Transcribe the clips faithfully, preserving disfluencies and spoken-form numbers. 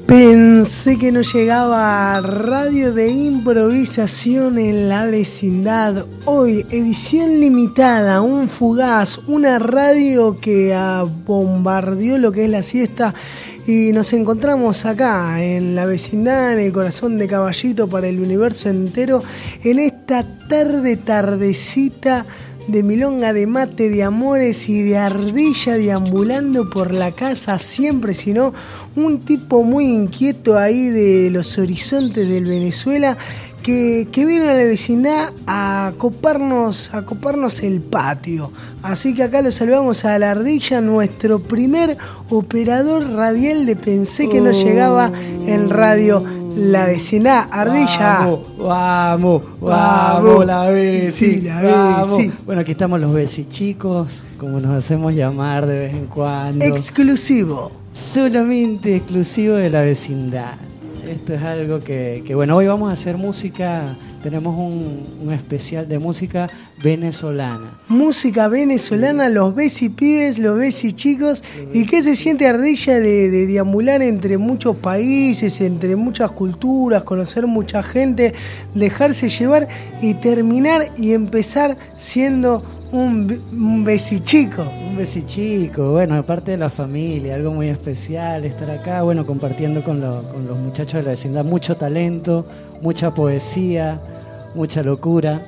Pensé que no llegaba. Radio de improvisación en la vecindad. Hoy, edición limitada, un fugaz, una radio que bombardeó lo que es la siesta. Y nos encontramos acá, en la vecindad, en el corazón de Caballito para el universo entero, en esta tarde, tardecita de milonga, de mate, de amores y de ardilla deambulando por la casa siempre, sino un tipo muy inquieto ahí de los horizontes del Venezuela que, que viene a la vecindad a coparnos, a coparnos el patio. Así que acá lo saludamos a la ardilla, nuestro primer operador radial de Pensé que no llegaba en radio. La vecindad, ardilla. Vamos, vamos, vamos, la veci. Sí, la vamos. veci. Bueno, aquí estamos los veci chicos, como nos hacemos llamar de vez en cuando. Exclusivo. Solamente exclusivo de la vecindad. Esto es algo que, que bueno, hoy vamos a hacer música. Tenemos un, un especial de música venezolana. Música venezolana, los besi pibes, los besi chicos. ¿Y qué se siente, ardilla, de, de deambular entre muchos países, entre muchas culturas, conocer mucha gente, dejarse llevar y terminar y empezar siendo un, un besi chico? Un besi chico, bueno, aparte de la familia, algo muy especial, estar acá, bueno, compartiendo con, lo, con los muchachos de la vecindad, mucho talento, mucha poesía, mucha locura,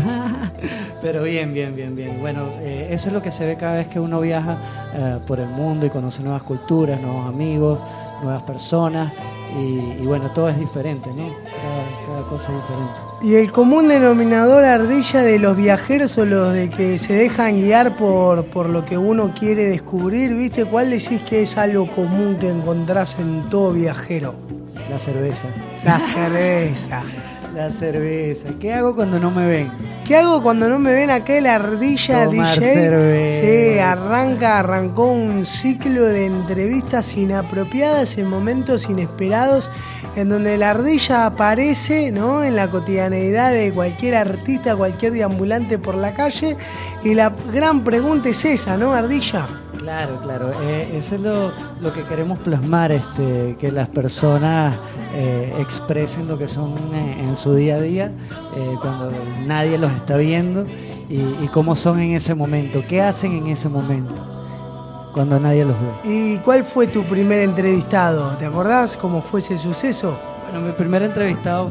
pero bien, bien, bien, bien. Bueno, eh, eso es lo que se ve cada vez que uno viaja eh, por el mundo y conoce nuevas culturas, nuevos amigos, nuevas personas y, y bueno, todo es diferente, ¿no? Cada, cada cosa es diferente. Y el común denominador, ardilla, de los viajeros o los de que se dejan guiar por, por lo que uno quiere descubrir, ¿viste? ¿Cuál decís que es algo común que encontrás en todo viajero? La cerveza. La cerveza. La cerveza. ¿Qué hago cuando no me ven? ¿Qué hago cuando no me ven acá? La ardilla Tomar D J. cerveza. Sí, arranca, arrancó un ciclo de entrevistas inapropiadas en momentos inesperados, en donde la ardilla aparece, ¿no?, en la cotidianeidad de cualquier artista, cualquier deambulante por la calle. Y la gran pregunta es esa, ¿no, ardilla? Claro, claro, eh, eso es lo, lo que queremos plasmar, este, que las personas eh, expresen lo que son eh, en su día a día, eh, cuando nadie los está viendo y, y cómo son en ese momento, qué hacen en ese momento, cuando nadie los ve. ¿Y cuál fue tu primer entrevistado? ¿Te acordás cómo fue ese suceso? Bueno, mi primer entrevistado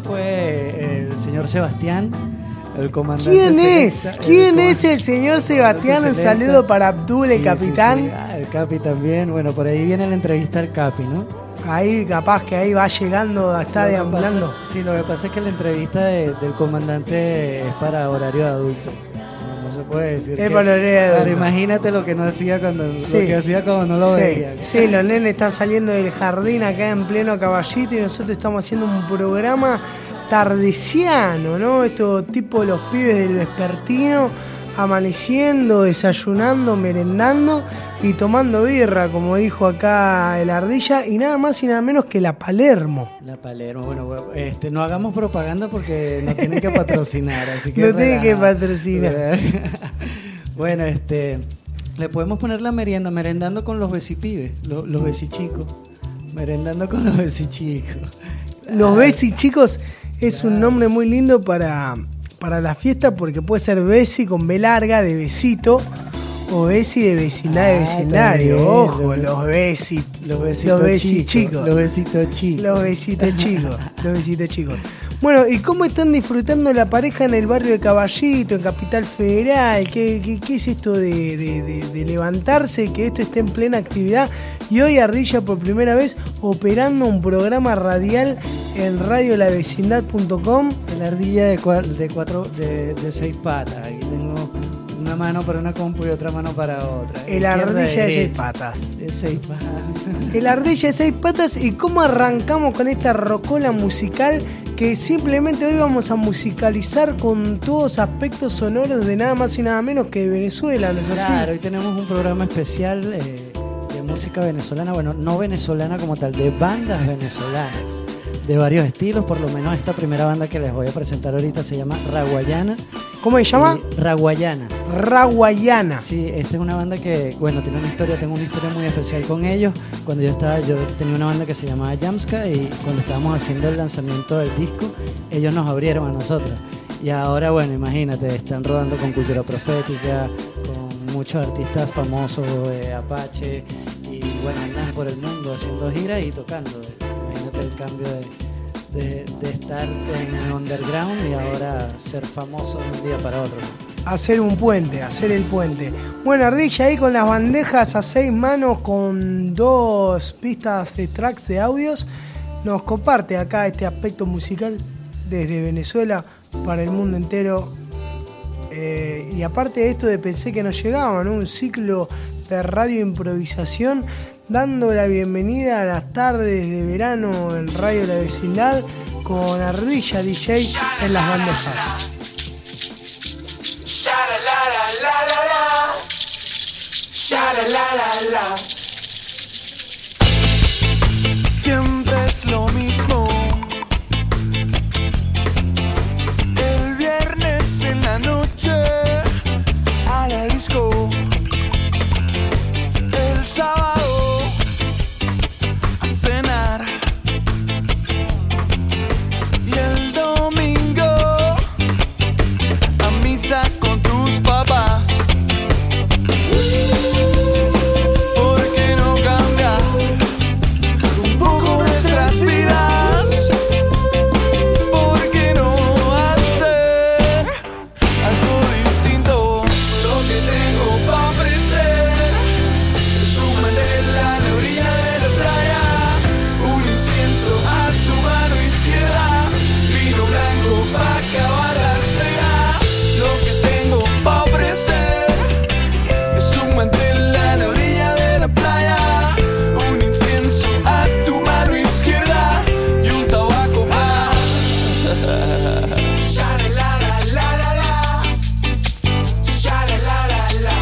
fue el señor Sebastián. El comandante ¿Quién es? Selecta, ¿Quién el es el señor Sebastián? Un Selecta. saludo para Abdul, Sí, el capitán. Sí, sí. Ah, el Capi también. Bueno, por ahí viene la entrevista al Capi, ¿no? Ahí capaz que ahí va llegando, está Lo que deambulando. pasa- sí, lo que pasa es que la entrevista de- del comandante es para horario de adulto. No, no se puede decir. Es que- para horario de Pero adulto. imagínate lo que no hacía cuando Sí. lo que hacía cuando no lo Sí, veía. sí, los nenes están saliendo del jardín acá en pleno Caballito y nosotros estamos haciendo un programa tardeciano, ¿no? Esto tipo los pibes del vespertino, amaneciendo, desayunando, merendando y tomando birra, como dijo acá el ardilla, y nada más y nada menos que la Palermo. La Palermo, bueno, bueno, este, no hagamos propaganda porque nos tienen que patrocinar, así que No tienen que relaja. patrocinar. Bueno, este, le podemos poner la merienda, merendando con los besipibes, los, los besichicos, merendando con los besichicos. Los Besi, chicos, es un nombre muy lindo para, para la fiesta porque puede ser Besi con B larga de besito o Besi de vecindad de Ah, vecindario. también, Ojo, los- los Besi. Los besitos Los besi chicos, chicos. los besitos chicos. Los besitos chicos. Los besitos chicos. Bueno, ¿y cómo están disfrutando la pareja en el barrio de Caballito, en Capital Federal? ¿Qué, qué, qué es esto de, de, de, de levantarse, que esto esté en plena actividad? Y hoy ardilla por primera vez operando un programa radial en radio la vecindad punto com. La ardilla de, cua- de cuatro, de, de seis patas. Aquí tengo una mano para una compu y otra mano para otra. El Izquierda, ardilla de seis derecha. patas. De seis patas. El ardilla de seis patas. ¿Y cómo arrancamos con esta rocola musical? Que simplemente hoy vamos a musicalizar con todos aspectos sonoros de nada más y nada menos que de Venezuela, ¿no es así? Claro, hoy tenemos un programa especial eh, de música venezolana, bueno, no venezolana como tal, de bandas venezolanas, de varios estilos, por lo menos esta primera banda que les voy a presentar ahorita se llama Raguayana ¿Cómo se llama? Y Raguayana. Raguayana. Sí, esta es una banda que, bueno, tiene una historia, tengo una historia muy especial con ellos. Cuando yo estaba, yo tenía una banda que se llamaba Jamska y cuando estábamos haciendo el lanzamiento del disco, ellos nos abrieron a nosotros. Y ahora, bueno, imagínate, están rodando con Cultura Profética, con muchos artistas famosos, eh, Apache, y bueno, andan por el mundo haciendo giras y tocando. Imagínate el cambio de, de, de estar en el underground y ahora ser famoso de un día para otro. Hacer un puente, hacer el puente. Bueno, Ardilla ahí con las bandejas a seis manos con dos pistas de tracks de audios, nos comparte acá este aspecto musical desde Venezuela para el mundo entero. Eh, y aparte de esto de Pensé que no llegaba, ¿no? Un ciclo de radio improvisación, dando la bienvenida a las tardes de verano en Radio La Vecindad con Ardilla D J en las bandejas. Sha la la la la la la, sha la la la la. Siempre es lo mismo. El viernes en la noche a la disco. El sábado a cenar. Y el domingo a misa con tus papás. ¿Por qué no cambiar un poco nuestras vidas? ¿Por qué no hacer algo distinto? Lo que tengo para ofrecer es un mantel a la orilla de la playa, un incienso a tu mano izquierda, vino blanco para acabar la cena. Lo que tengo para ofrecer es un mantel a la orilla de la playa, un incienso a tu mano izquierda y un tabaco más. Sha la la la la la la, sha la la la la,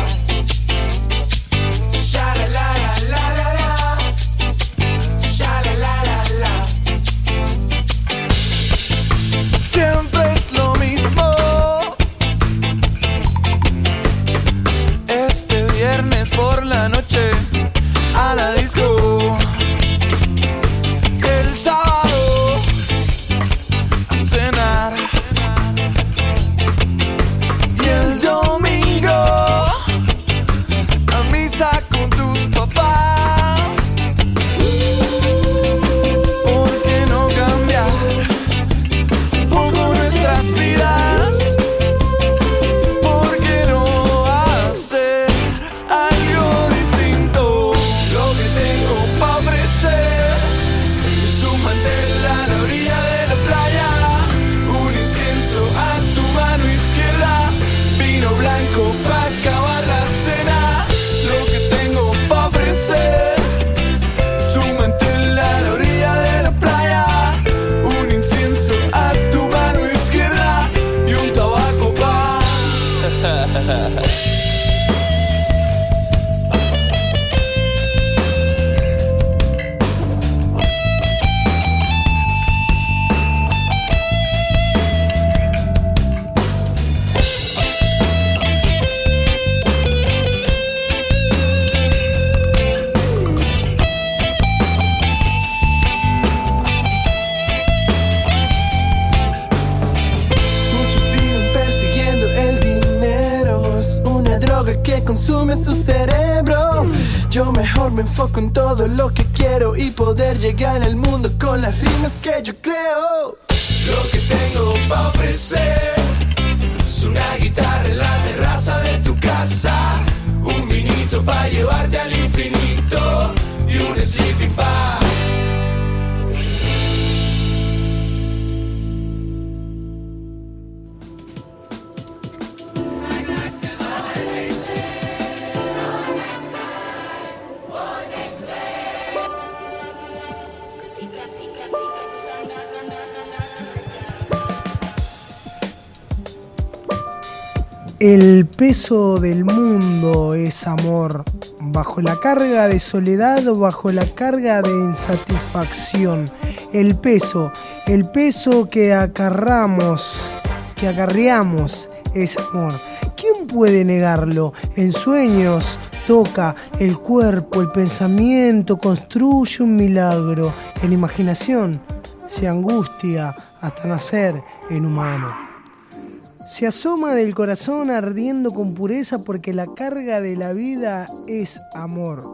sha la la la la la la, sha la la la la. Siempre es lo mismo. Este viernes por la noche a la disco. El sábado a cenar. Y el domingo a misa con tus papás. ¿Por qué no cambiar un poco nuestras vidas? ¿Por qué no hacer algo distinto? Lo que tengo para ofrecer es un mantel a la orilla de la playa, un incienso a tu mano izquierda, vino blanco para acabar la cena. Lo que tengo para ofrecer es un mantel a la orilla de la playa, un incienso a tu mano izquierda y un tabaco pa'. Muchos viven persiguiendo el dinero, es una droga que consume su cerebro. Yo mejor me enfoco en todo lo que quiero y poder llegar al mundo con las rimas que yo creo. Lo que tengo para ofrecer es una guitarra en la terraza de tu casa, un vinito para llevarte al infinito y un sleeping bag. El peso del mundo es amor, bajo la carga de soledad o bajo la carga de insatisfacción. El peso, el peso que acarramos, que acarreamos es amor. ¿Quién puede negarlo? En sueños toca el cuerpo, el pensamiento, construye un milagro. En imaginación se angustia hasta nacer en humano. Se asoma del corazón ardiendo con pureza porque la carga de la vida es amor.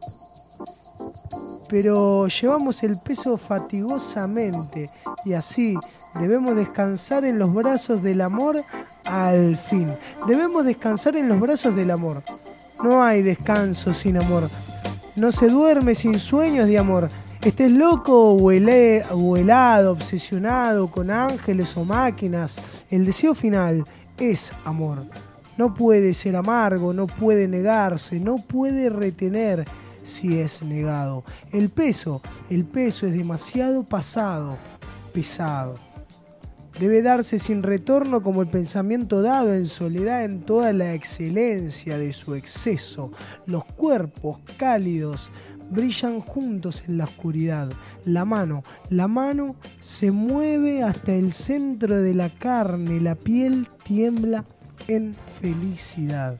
Pero llevamos el peso fatigosamente y así debemos descansar en los brazos del amor al fin. Debemos descansar en los brazos del amor. No hay descanso sin amor. No se duerme sin sueños de amor. Estés loco o, hele, o helado, obsesionado con ángeles o máquinas, el deseo final es amor. No puede ser amargo, no puede negarse, no puede retener si es negado. El peso, el peso es demasiado pasado, pesado. Debe darse sin retorno como el pensamiento dado en soledad en toda la excelencia de su exceso. Los cuerpos cálidos brillan juntos en la oscuridad. La mano, la mano se mueve hasta el centro de la carne, la piel tiembla en felicidad.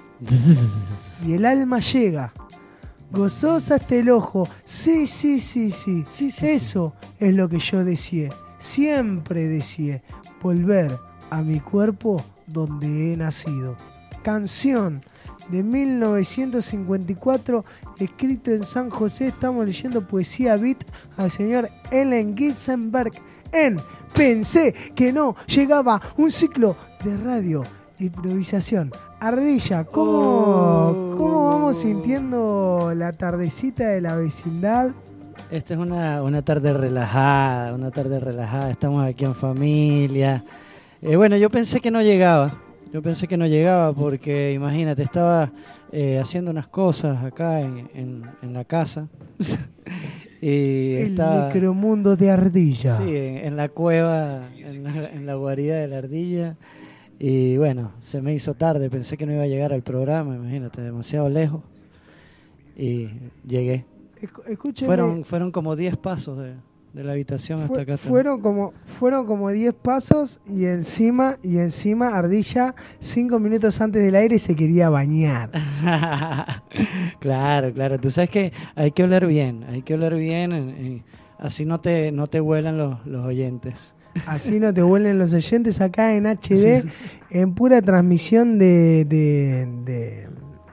Y el alma llega, gozosa hasta el ojo. Sí, sí, sí, sí, sí, sí eso sí. Es lo que yo deseé, siempre deseé, volver a mi cuerpo donde he nacido. Canción de mil novecientos cincuenta y cuatro, escrito en San José. Estamos leyendo poesía beat al señor Allen Ginsberg en Pensé que no llegaba, un ciclo de radio de improvisación. Ardilla, ¿cómo, oh. ¿cómo vamos sintiendo la tardecita de la vecindad? Esta es una, una tarde relajada, una tarde relajada, estamos aquí en familia. Eh, bueno, yo pensé que no llegaba. Yo pensé que no llegaba porque, imagínate, estaba eh, haciendo unas cosas acá en, en, en la casa. y El estaba, micromundo de Ardilla. Sí, en, en la cueva, en la, en la guarida de la ardilla. Y bueno, se me hizo tarde, pensé que no iba a llegar al programa, imagínate, demasiado lejos. Y llegué. Escúcheme. Fueron, fueron como diez pasos de... de la habitación hasta Fue, acá. Fueron como fueron como diez pasos y encima y encima Ardilla cinco minutos antes del aire se quería bañar. Claro, claro. Tú sabes que hay que oler bien, hay que oler bien, y así no te no te vuelan los, los oyentes. Así no te vuelven los oyentes acá en H D, en pura transmisión de de, de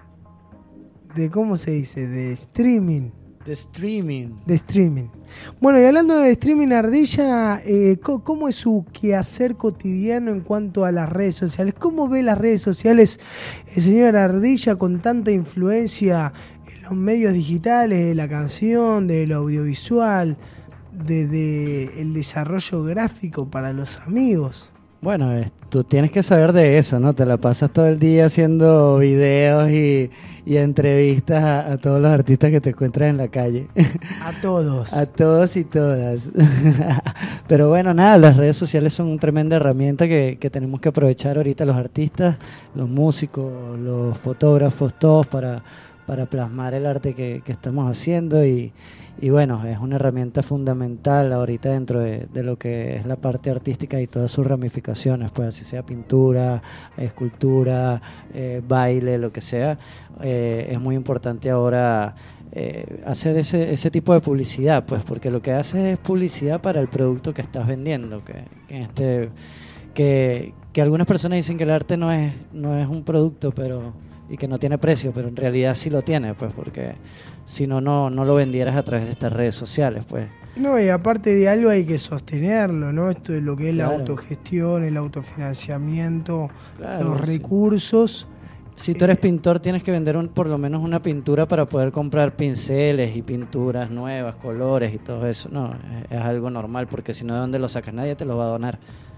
de ¿cómo se dice? De streaming. De streaming. De streaming. Bueno, y hablando de streaming, Ardilla, eh, ¿cómo es su quehacer cotidiano en cuanto a las redes sociales? ¿Cómo ve las redes sociales el señor Ardilla con tanta influencia en los medios digitales, de la canción, del audiovisual, de, de el desarrollo gráfico para los amigos? Bueno, eh, tú tienes que saber de eso, ¿no? Te la pasas todo el día haciendo videos y, y entrevistas a, a todos los artistas que te encuentras en la calle. A todos. A todos y todas. Pero bueno, nada, las redes sociales son una tremenda herramienta que, que tenemos que aprovechar ahorita los artistas, los músicos, los fotógrafos, todos para, para plasmar el arte que, que estamos haciendo y... Y bueno, es una herramienta fundamental ahorita dentro de, de lo que es la parte artística y todas sus ramificaciones, pues así sea pintura, escultura, eh, baile, lo que sea. Eh, es muy importante ahora eh, hacer ese, ese tipo de publicidad, pues porque lo que haces es publicidad para el producto que estás vendiendo, que, que, este, que, que algunas personas dicen que el arte no es, no es un producto, pero y que no tiene precio, pero en realidad sí lo tiene, pues porque si no, no no lo vendieras a través de estas redes sociales, pues. No, y aparte de algo hay que sostenerlo, ¿no? Esto es lo que es Claro. la autogestión, el autofinanciamiento, Claro, los sí. recursos. Si tú eres Eh, pintor, tienes que vender un, por lo menos una pintura para poder comprar pinceles y pinturas nuevas, colores y todo eso. No, es, es algo normal, porque si no, ¿de dónde lo sacas? Nadie te lo va a donar.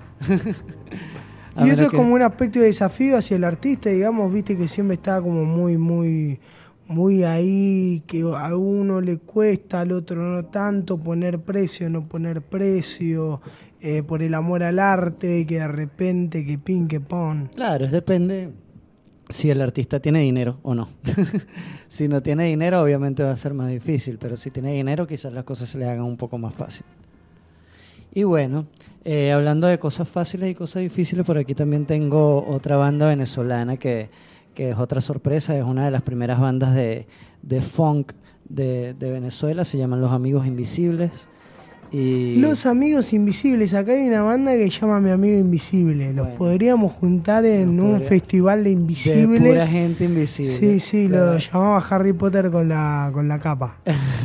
A Y eso menos es que- como un aspecto de desafío hacia el artista, digamos, viste que siempre está como muy, muy, muy ahí, que a uno le cuesta, al otro no tanto, poner precio, no poner precio, eh, por el amor al arte, que de repente, que pin, que pon. Claro, es depende si el artista tiene dinero o no. Si no tiene dinero, obviamente va a ser más difícil, pero si tiene dinero, quizás las cosas se le hagan un poco más fácil. Y bueno, eh, hablando de cosas fáciles y cosas difíciles, por aquí también tengo otra banda venezolana que, que es otra sorpresa, es una de las primeras bandas de, de funk de, de Venezuela, se llaman Los Amigos Invisibles. Y Los Amigos Invisibles, acá hay una banda que se llama Mi Amigo Invisible. Los bueno, podríamos juntar en un podría, festival de invisibles. De pura gente invisible. Sí, sí, claro. Lo llamaba Harry Potter con la, con la capa.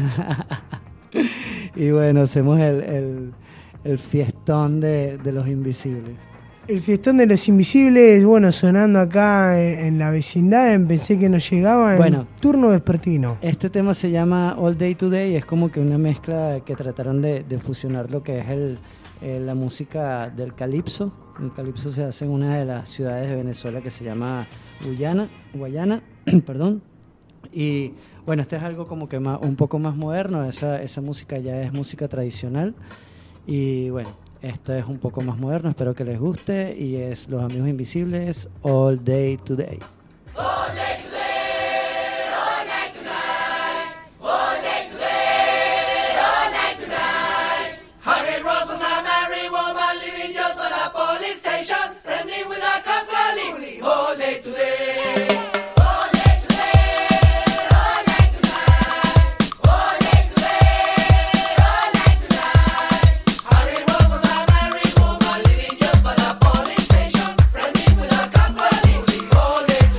Y bueno, hacemos el, el, el fiestón de, de los invisibles. El fiestón de los invisibles, bueno, sonando acá en, en la vecindad, pensé que nos llegaba en bueno, turno vespertino. Este tema se llama All Day Today, es como que una mezcla que trataron de, de fusionar lo que es el, eh, la música del calipso. El calipso se hace en una de las ciudades de Venezuela que se llama Guyana, Guayana, perdón. Y bueno, este es algo como que más, un poco más moderno, esa, esa música ya es música tradicional. Y bueno, esto es un poco más moderno, espero que les guste, y es Los Amigos Invisibles, All Day Today. All day today, all night tonight. All day today, all night tonight. Hundred roses, a married woman living just on a police station, friendly with a company. All day today. All day today, all night tonight. All day today, all night tonight. Hundred roses, a married woman living just on a police station, friendly with a company. All day today.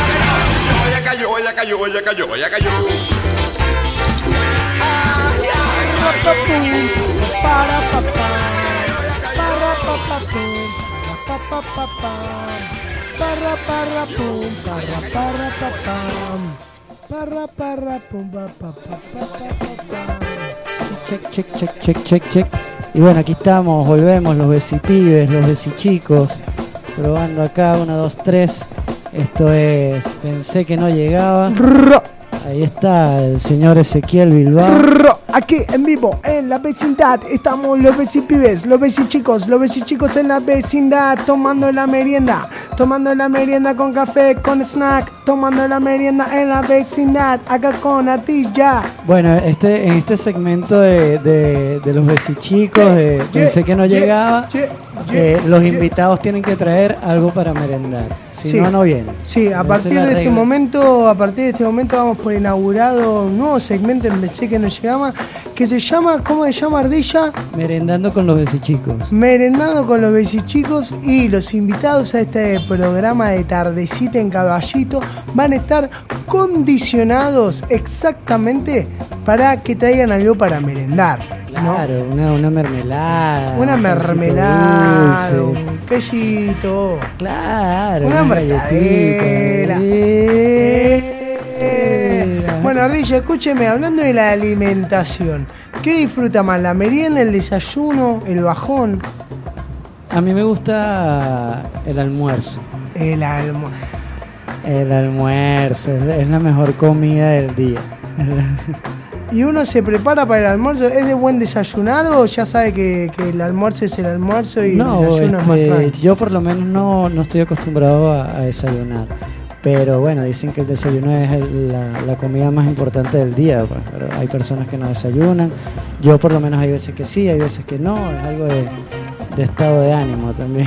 ella cayó, ella cayó, ella cayó, ella cayó. pa pum, para pa pam, para pa pa pum, para pa pa pam, para para pum, para para pa pam, para para pum, pa pa pa pa pa pam. Check, check, check, check, check, check. Y bueno, aquí estamos, volvemos, los besipibes, los besichicos, probando acá, uno, dos, tres. Esto es, pensé que no llegaba. Ro, Ahí está el señor Ezequiel Bilbao. ro, aquí en vivo, en la vecindad, estamos los besipibes, los besichicos, los besichicos en la vecindad, tomando la merienda, tomando la merienda con café, con snack, tomando la merienda en la vecindad, acá con Ardilla. Bueno, este, en este segmento de, de, de los besichicos, de pensé que no Ye, llegaba, ye, eh, ye, los ye. invitados tienen que traer algo para merendar. Si Sí. no, no vienen. Sí, a Esa partir es la de este regla. momento, a partir de este momento vamos por inaugurado un nuevo segmento en Pensé que no llegaba, que se llama, ¿cómo se llama, Ardilla? Merendando con los besichicos. Merendando con los besichicos, y los invitados a este programa de Tardecita en Caballito van a estar condicionados exactamente para que traigan algo para merendar, ¿no? Claro, una, una mermelada. Una un pancito mermelada, dulce. un quesito, Claro, una galletita. mortadela. Eh. Bueno, Ardilla, escúcheme, hablando de la alimentación, ¿qué disfruta más, la merienda, el desayuno, el bajón, A mí me gusta el almuerzo. el almuerzo? El almuerzo es es la mejor comida del día. ¿Y uno se prepara para el almuerzo? ¿Es de buen desayunar o ya sabe que, que el almuerzo es el almuerzo y No, el desayuno es más este, tranqui? yo por lo menos no, no estoy acostumbrado a, a desayunar. Pero bueno, dicen que el desayuno es el- la, la comida más importante del día. Pues, pero hay personas que no desayunan. Yo por lo menos hay veces que sí, hay veces que no. Es algo de, de estado de ánimo también.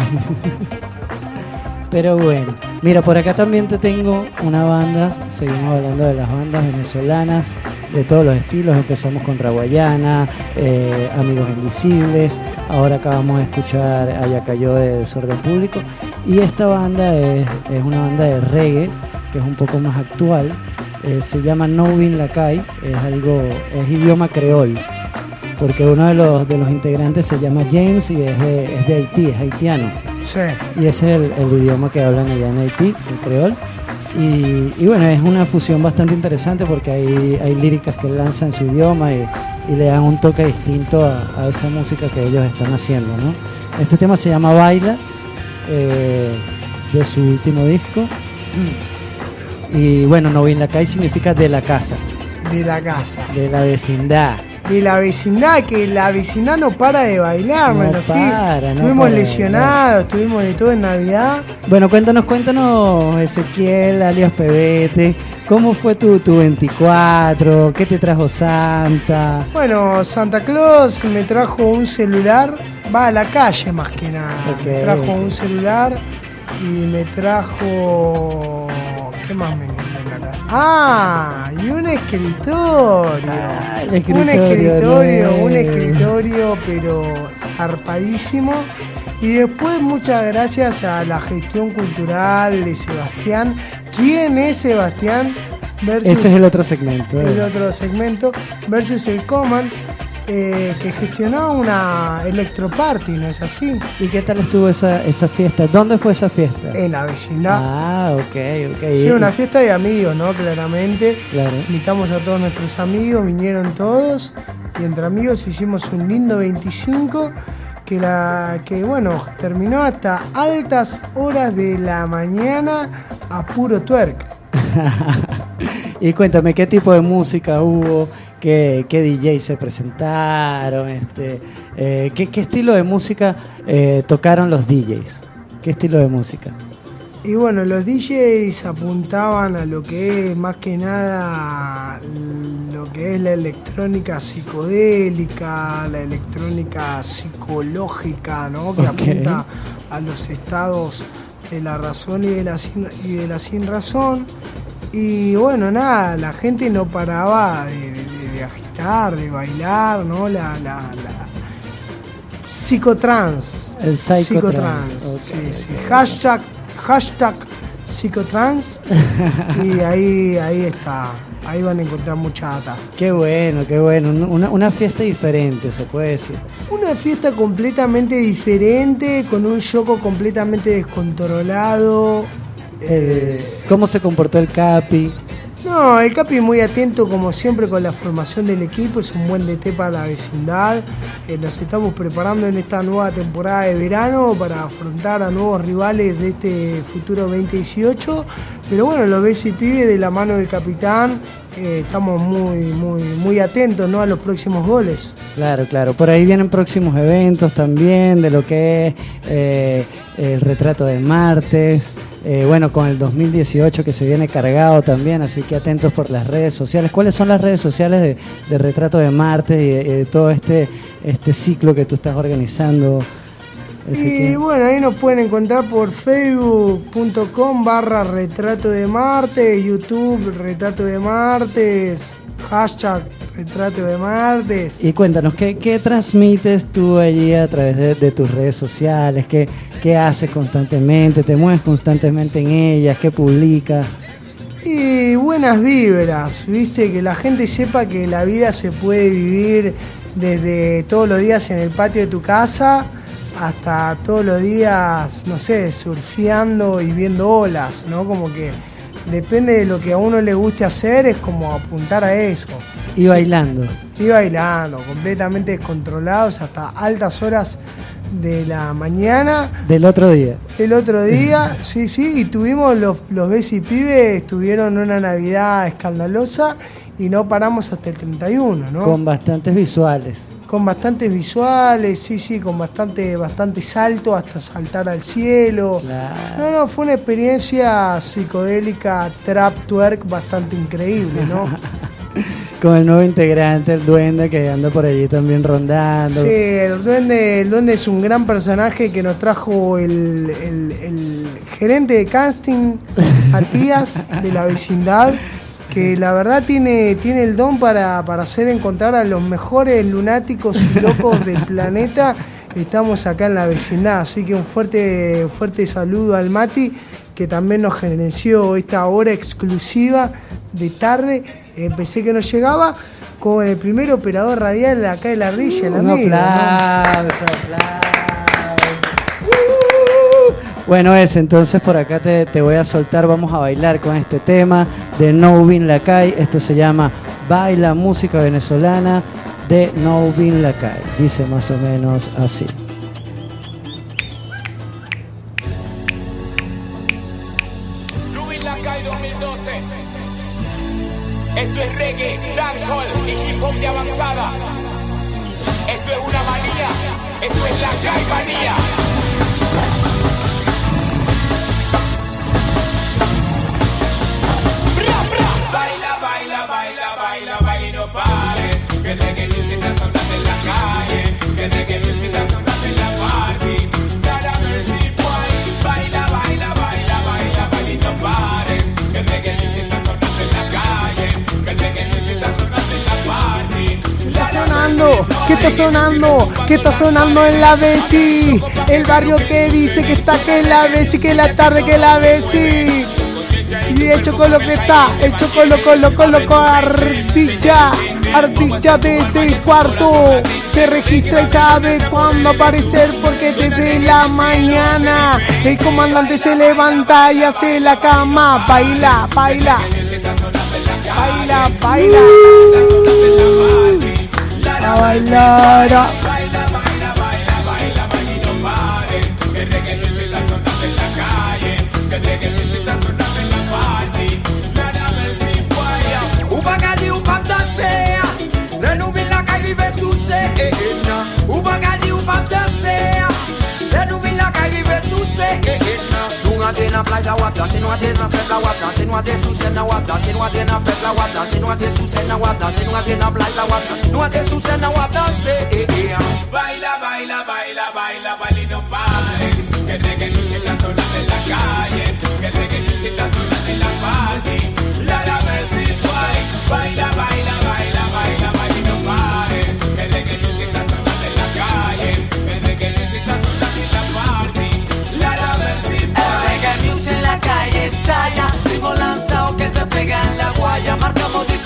Pero bueno, mira, por acá también te tengo una banda. Seguimos hablando de las bandas venezolanas de todos los estilos. Empezamos con Raguayana, eh, Amigos Invisibles. Ahora acabamos de escuchar a Yacayo de Desorden Público. Y esta banda es, es una banda de reggae que es un poco más actual. Eh, se llama Novin Lakai. Es algo, es idioma creol. Porque uno de los, de los integrantes se llama James y es de, es de Haití, es haitiano. Sí. Y ese es el, el idioma que hablan allá en Haití, el creol. Y, y bueno, es una fusión bastante interesante porque hay, hay líricas que lanzan en su idioma y, y le dan un toque distinto a, a esa música que ellos están haciendo, ¿no? Este tema se llama Baila, eh, de su último disco. Y bueno, Novin Lakai significa de la casa, De la casa. de la vecindad. De la vecindad, que la vecindad no para de bailar, No ¿no es así? para, no Estuvimos para de lesionados, estuvimos de todo en Navidad. Bueno, cuéntanos, cuéntanos, Ezequiel, alias Pebete, ¿cómo fue tu, tu veinticuatro? ¿Qué te trajo Santa? Bueno, Santa Claus me trajo un celular, va a la calle más que nada. Ok, Me trajo ok. un celular y me trajo... ¿Qué más me encontré acá? Ah, y un escritorio. Ah, el un escritorio escritorio, un nuevo. escritorio, pero zarpadísimo. Y después muchas gracias a la gestión cultural de Sebastián. ¿Quién es Sebastián? Versus Ese es el otro segmento. el eh. otro segmento, versus el Command, eh, que gestionó una electroparty, ¿no es así? ¿Y qué tal estuvo esa, esa fiesta? ¿Dónde fue esa fiesta? En la vecindad. Ah, ok, ok. Sí, una fiesta de amigos, ¿no? Claramente. Claro. Invitamos a todos nuestros amigos, vinieron todos, y entre amigos hicimos un lindo veinticinco que, la, que bueno, terminó hasta altas horas de la mañana a puro twerk. Y cuéntame, ¿qué tipo de música hubo? ¿Qué, qué D Js se presentaron? Este, eh, ¿qué, ¿Qué estilo de música eh, tocaron los D Js? ¿Qué estilo de música? Y bueno, los D Js apuntaban a lo que es más que nada lo que es la electrónica psicodélica, la electrónica psicológica, ¿no? Que Ok. apunta a los estados de la razón y de la sin, y de la sin razón. Y bueno, nada, la gente no paraba de, de- de agitar, de bailar, ¿no? La, la, la psicotrans. El psychotrans, ok, Sí, sí. ok. Hashtag, hashtag psicotrans. Y ahí, ahí está. ahí van a encontrar mucha data. Qué bueno, qué bueno. Una, una fiesta diferente, se puede decir. Una fiesta completamente diferente, con un show completamente descontrolado. Eh, ¿Cómo se comportó el Capi? No, el Capi muy atento como siempre con la formación del equipo, es un buen D T para la vecindad. Eh, nos estamos preparando en esta nueva temporada de verano para afrontar a nuevos rivales de este futuro veinte dieciocho. Pero bueno, los Besi Pibes de la mano del capitán, eh, estamos muy, muy, muy atentos, ¿no?, a los próximos goles. Claro, claro. Por ahí vienen próximos eventos también de lo que es eh, el retrato de martes. Eh, bueno, con el dos mil dieciocho que se viene cargado también, así que atentos por las redes sociales. ¿Cuáles son las redes sociales de, de Retrato de Martes y de, y de todo este, este ciclo que tú estás organizando? Ezequiel. Y bueno, ahí nos pueden encontrar por facebook punto com barra Retrato de Martes, YouTube Retrato de Martes, hashtag Retrato de Martes. Y cuéntanos, ¿qué, qué transmites tú allí a través de, de tus redes sociales? ¿Qué, ¿Qué haces constantemente? ¿Te mueves constantemente en ellas? ¿Qué publicas? Y buenas vibras, ¿viste? Que la gente sepa que la vida se puede vivir desde todos los días en el patio de tu casa hasta todos los días, no sé, surfeando y viendo olas, ¿no? Como que depende de lo que a uno le guste hacer, es como apuntar a eso. Y sí, bailando. Y bailando, completamente descontrolados hasta altas horas de la mañana. Del otro día. El otro día, sí, sí, y tuvimos los, los Besi Pibes, tuvieron una Navidad escandalosa y no paramos hasta el treinta y uno, ¿no? Con bastantes visuales. Con bastantes visuales, sí, sí, con bastante, bastante salto hasta saltar al cielo. Claro. No, no, fue una experiencia psicodélica, trap, twerk, bastante increíble, ¿no? Con el nuevo integrante, el duende, que anda por allí también rondando. Sí, el duende, el duende es un gran personaje que nos trajo el, el, el gerente de casting, Matías, de la vecindad, que la verdad tiene, tiene el don para, para hacer encontrar a los mejores lunáticos y locos del planeta. Estamos acá en la vecindad, así que un fuerte, fuerte saludo al Mati, que también nos gerenció esta hora exclusiva de tarde. Empecé que no llegaba con el primer operador radial acá de la Rilla, el Un amigo, aplauso, ¿no? aplauso. Uh, bueno, es entonces por acá te, te voy a soltar, vamos a bailar con este tema de Novin Lacay. Esto se llama Baila Música Venezolana de Novin Lacay. Dice más o menos así. Novin Lacay dos mil doce. Esto es reggae, dancehall y hip hop de avanzada. Esto es una manía, esto es la caimanía. Baila, baila, baila, baila, baila y no pares. Que el reggae music está sonando en la calle, que el reggae music está sonando en la party. Cada mercy boy, baila, baila, baila, baila, baila y no pares. Que el reggae music está sonando en la calle. ¿Qué está sonando? ¿Qué está sonando? ¿Qué está sonando en la Besi? El barrio que dice que está que en la Besi, que la tarde que la Besi. Y el chocolo que está, el chocolo, colo, colo, colo, ardilla, ardilla desde el cuarto. Te registra y sabe cuándo aparecer porque desde la mañana el comandante se levanta y hace la cama. Baila, baila. Baila, baila. A bailar. Baila, baila, baila, baila, baila y no pares. El reggae music está sonando en la calle. El reggae music está sonando en la party. Nada mercy boy. Ubagadi ubabdasea, Novin Lacay vesusena. Ubagadi ubabdasea, Novin Lacay vesusena. Tunga tena playa wapda, se no atena febla wapda, se no ate susena wapda, se no atena febla wapda, se no ate susena wapda, se no atena playa wapda, se no ate susena wapda se. Baila, baila, baila, baila, baila y no pares. Que el reggae music está sonando en la calle. Que el reggae music está sonando en la party. Nada mercy boy. Baila, baila, baila, baila, baila y no pares. Que el reggae music está sonando en la calle. Que el reggae music está sonando en la party. Nada mercy boy. El reggae music en la calle estalla. Ritmo lanzado que te pega en la guaya. Marcamos diferencia.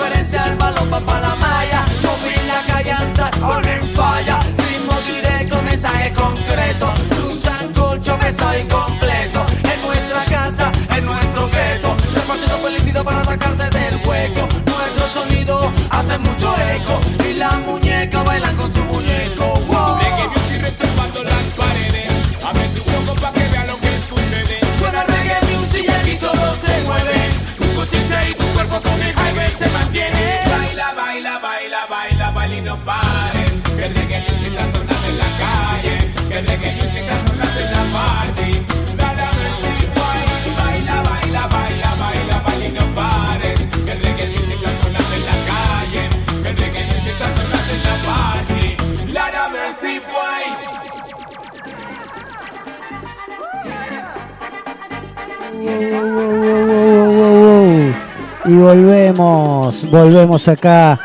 Y volvemos, volvemos acá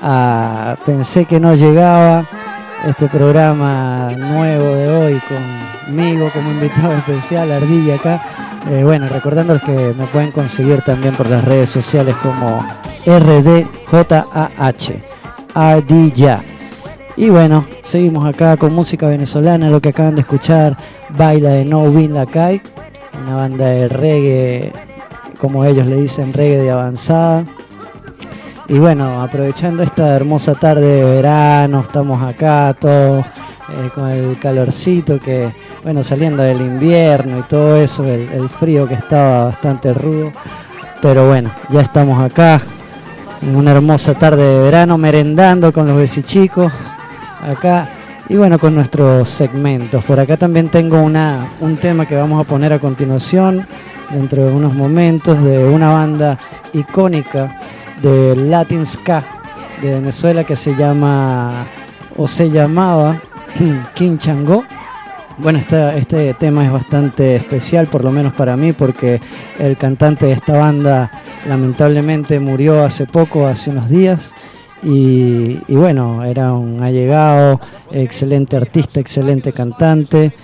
a Pensé que no llegaba, este programa nuevo de hoy conmigo como invitado especial, Ardilla acá. Eh, bueno, recordándoles que me pueden conseguir también por las redes sociales como R D J A H, Ardilla. Y bueno, seguimos acá con música venezolana, lo que acaban de escuchar, Baila de Novin Lakai, una banda de reggae, como ellos le dicen, reggae de avanzada. Y bueno, aprovechando esta hermosa tarde de verano, estamos acá todos eh, con el calorcito, que bueno, saliendo del invierno y todo eso, el, el frío que estaba bastante rudo, pero bueno, ya estamos acá en una hermosa tarde de verano, merendando con los besichicos acá, y bueno, con nuestros segmentos. Por acá también tengo una, un tema que vamos a poner a continuación, dentro de unos momentos, de una banda icónica de Latin Ska de Venezuela que se llama, o se llamaba, Quinchango. Bueno, este, este tema es bastante especial, por lo menos para mí, porque el cantante de esta banda lamentablemente murió hace poco, hace unos días, y, y bueno, era un allegado, excelente artista, excelente cantante,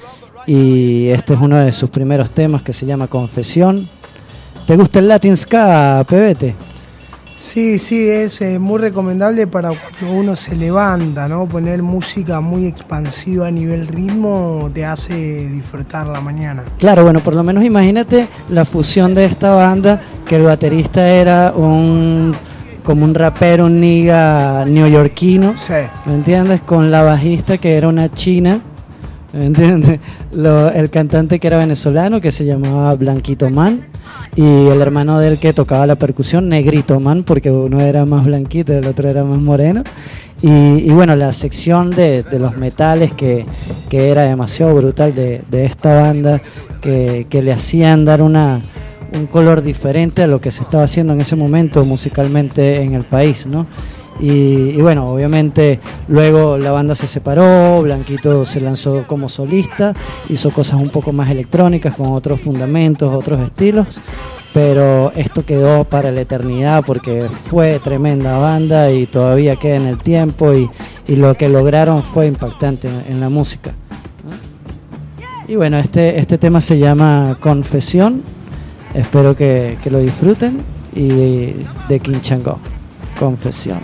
y este es uno de sus primeros temas que se llama Confesión. ¿Te gusta el Latin Ska, Pebete? Sí, sí, es eh, muy recomendable para cuando uno se levanta, ¿no? Poner música muy expansiva a nivel ritmo te hace disfrutar la mañana. Claro, bueno, por lo menos imagínate la fusión de esta banda, que el baterista era un como un rapero, un nigga neoyorquino, Sí. ¿me entiendes? Con la bajista que era una china, ¿me entiendes? Lo, el cantante que era venezolano, que se llamaba Blanquito Man, y el hermano de él que tocaba la percusión, Negrito Man, porque uno era más blanquito y el otro era más moreno. Y, y bueno, la sección de, de los metales que, que era demasiado brutal de, de esta banda, que, que le hacían dar una, un color diferente a lo que se estaba haciendo en ese momento musicalmente en el país, ¿no? Y, y bueno, obviamente luego la banda se separó, Blanquito se lanzó como solista, hizo cosas un poco más electrónicas con otros fundamentos, otros estilos, pero esto quedó para la eternidad porque fue tremenda banda y todavía queda en el tiempo, y, y lo que lograron fue impactante en, en la música, ¿no? Y bueno, este, este tema se llama Confesión, espero que, que lo disfruten, y de Quinchango, Confesión.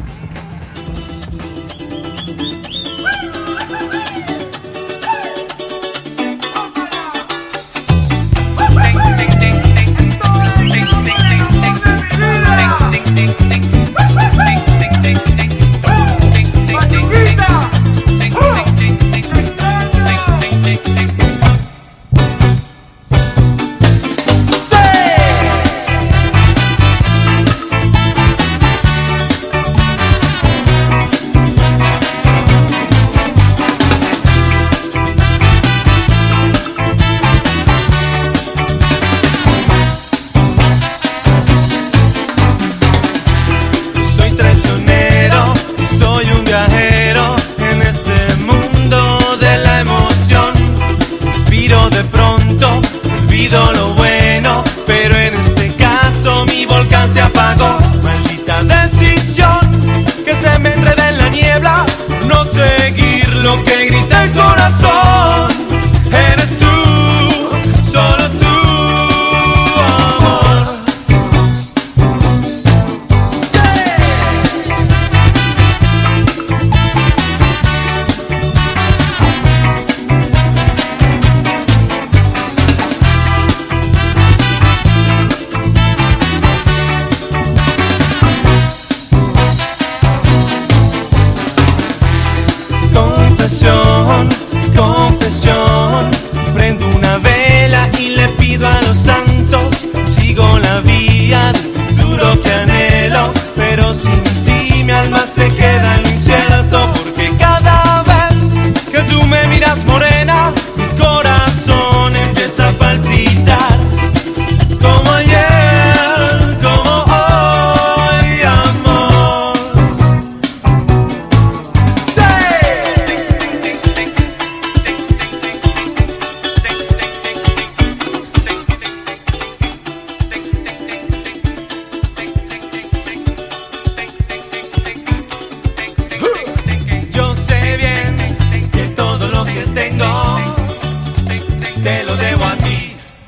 tengo, te lo debo a ti.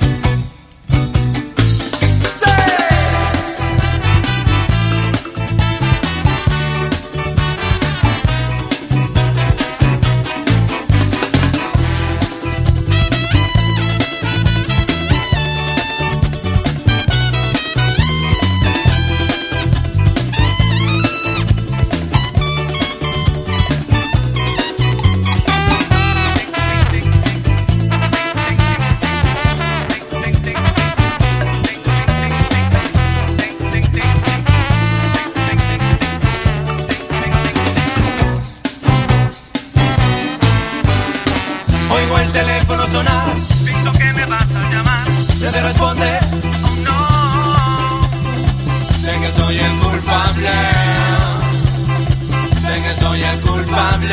Oigo el teléfono sonar, pienso que me vas a llamar. Nadie responde, oh no. Sé que soy el culpable, sé que soy el culpable.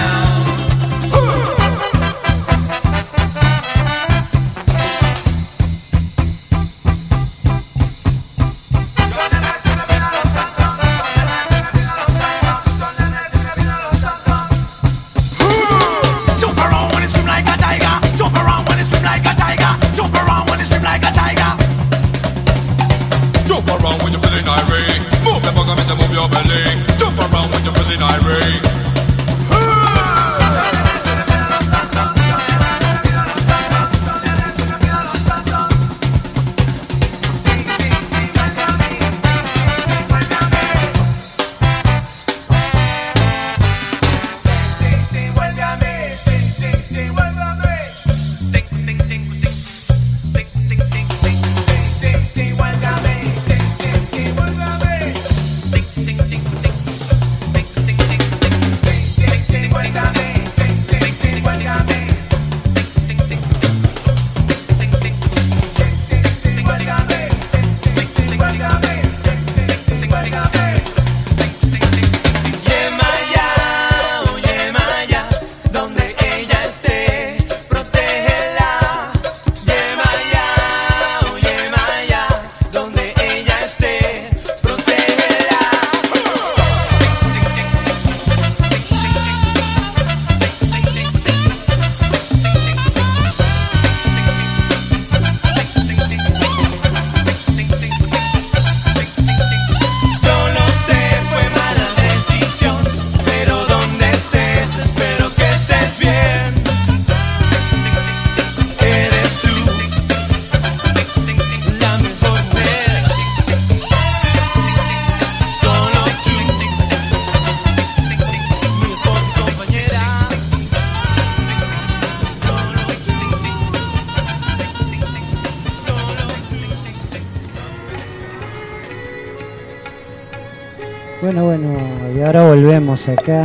Bueno, bueno, y ahora volvemos acá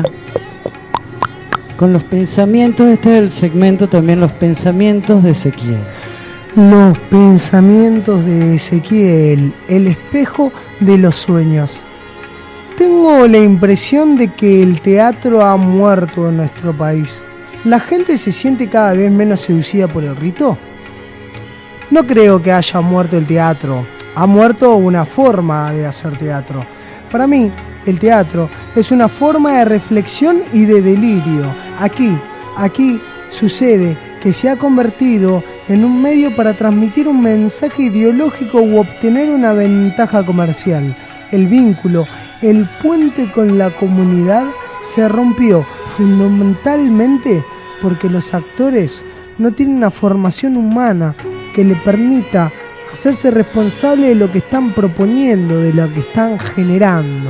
con los pensamientos. Este es el segmento también, los pensamientos de Ezequiel. Los pensamientos de Ezequiel, el espejo de los sueños. Tengo la impresión de que el teatro ha muerto en nuestro país. La gente se siente cada vez menos seducida por el rito. No creo que haya muerto el teatro. Ha muerto una forma de hacer teatro. Para mí, el teatro es una forma de reflexión y de delirio. Aquí, aquí sucede que se ha convertido en un medio para transmitir un mensaje ideológico u obtener una ventaja comercial. El vínculo, el puente con la comunidad se rompió fundamentalmente porque los actores no tienen una formación humana que le permita hacerse responsable de lo que están proponiendo, de lo que están generando.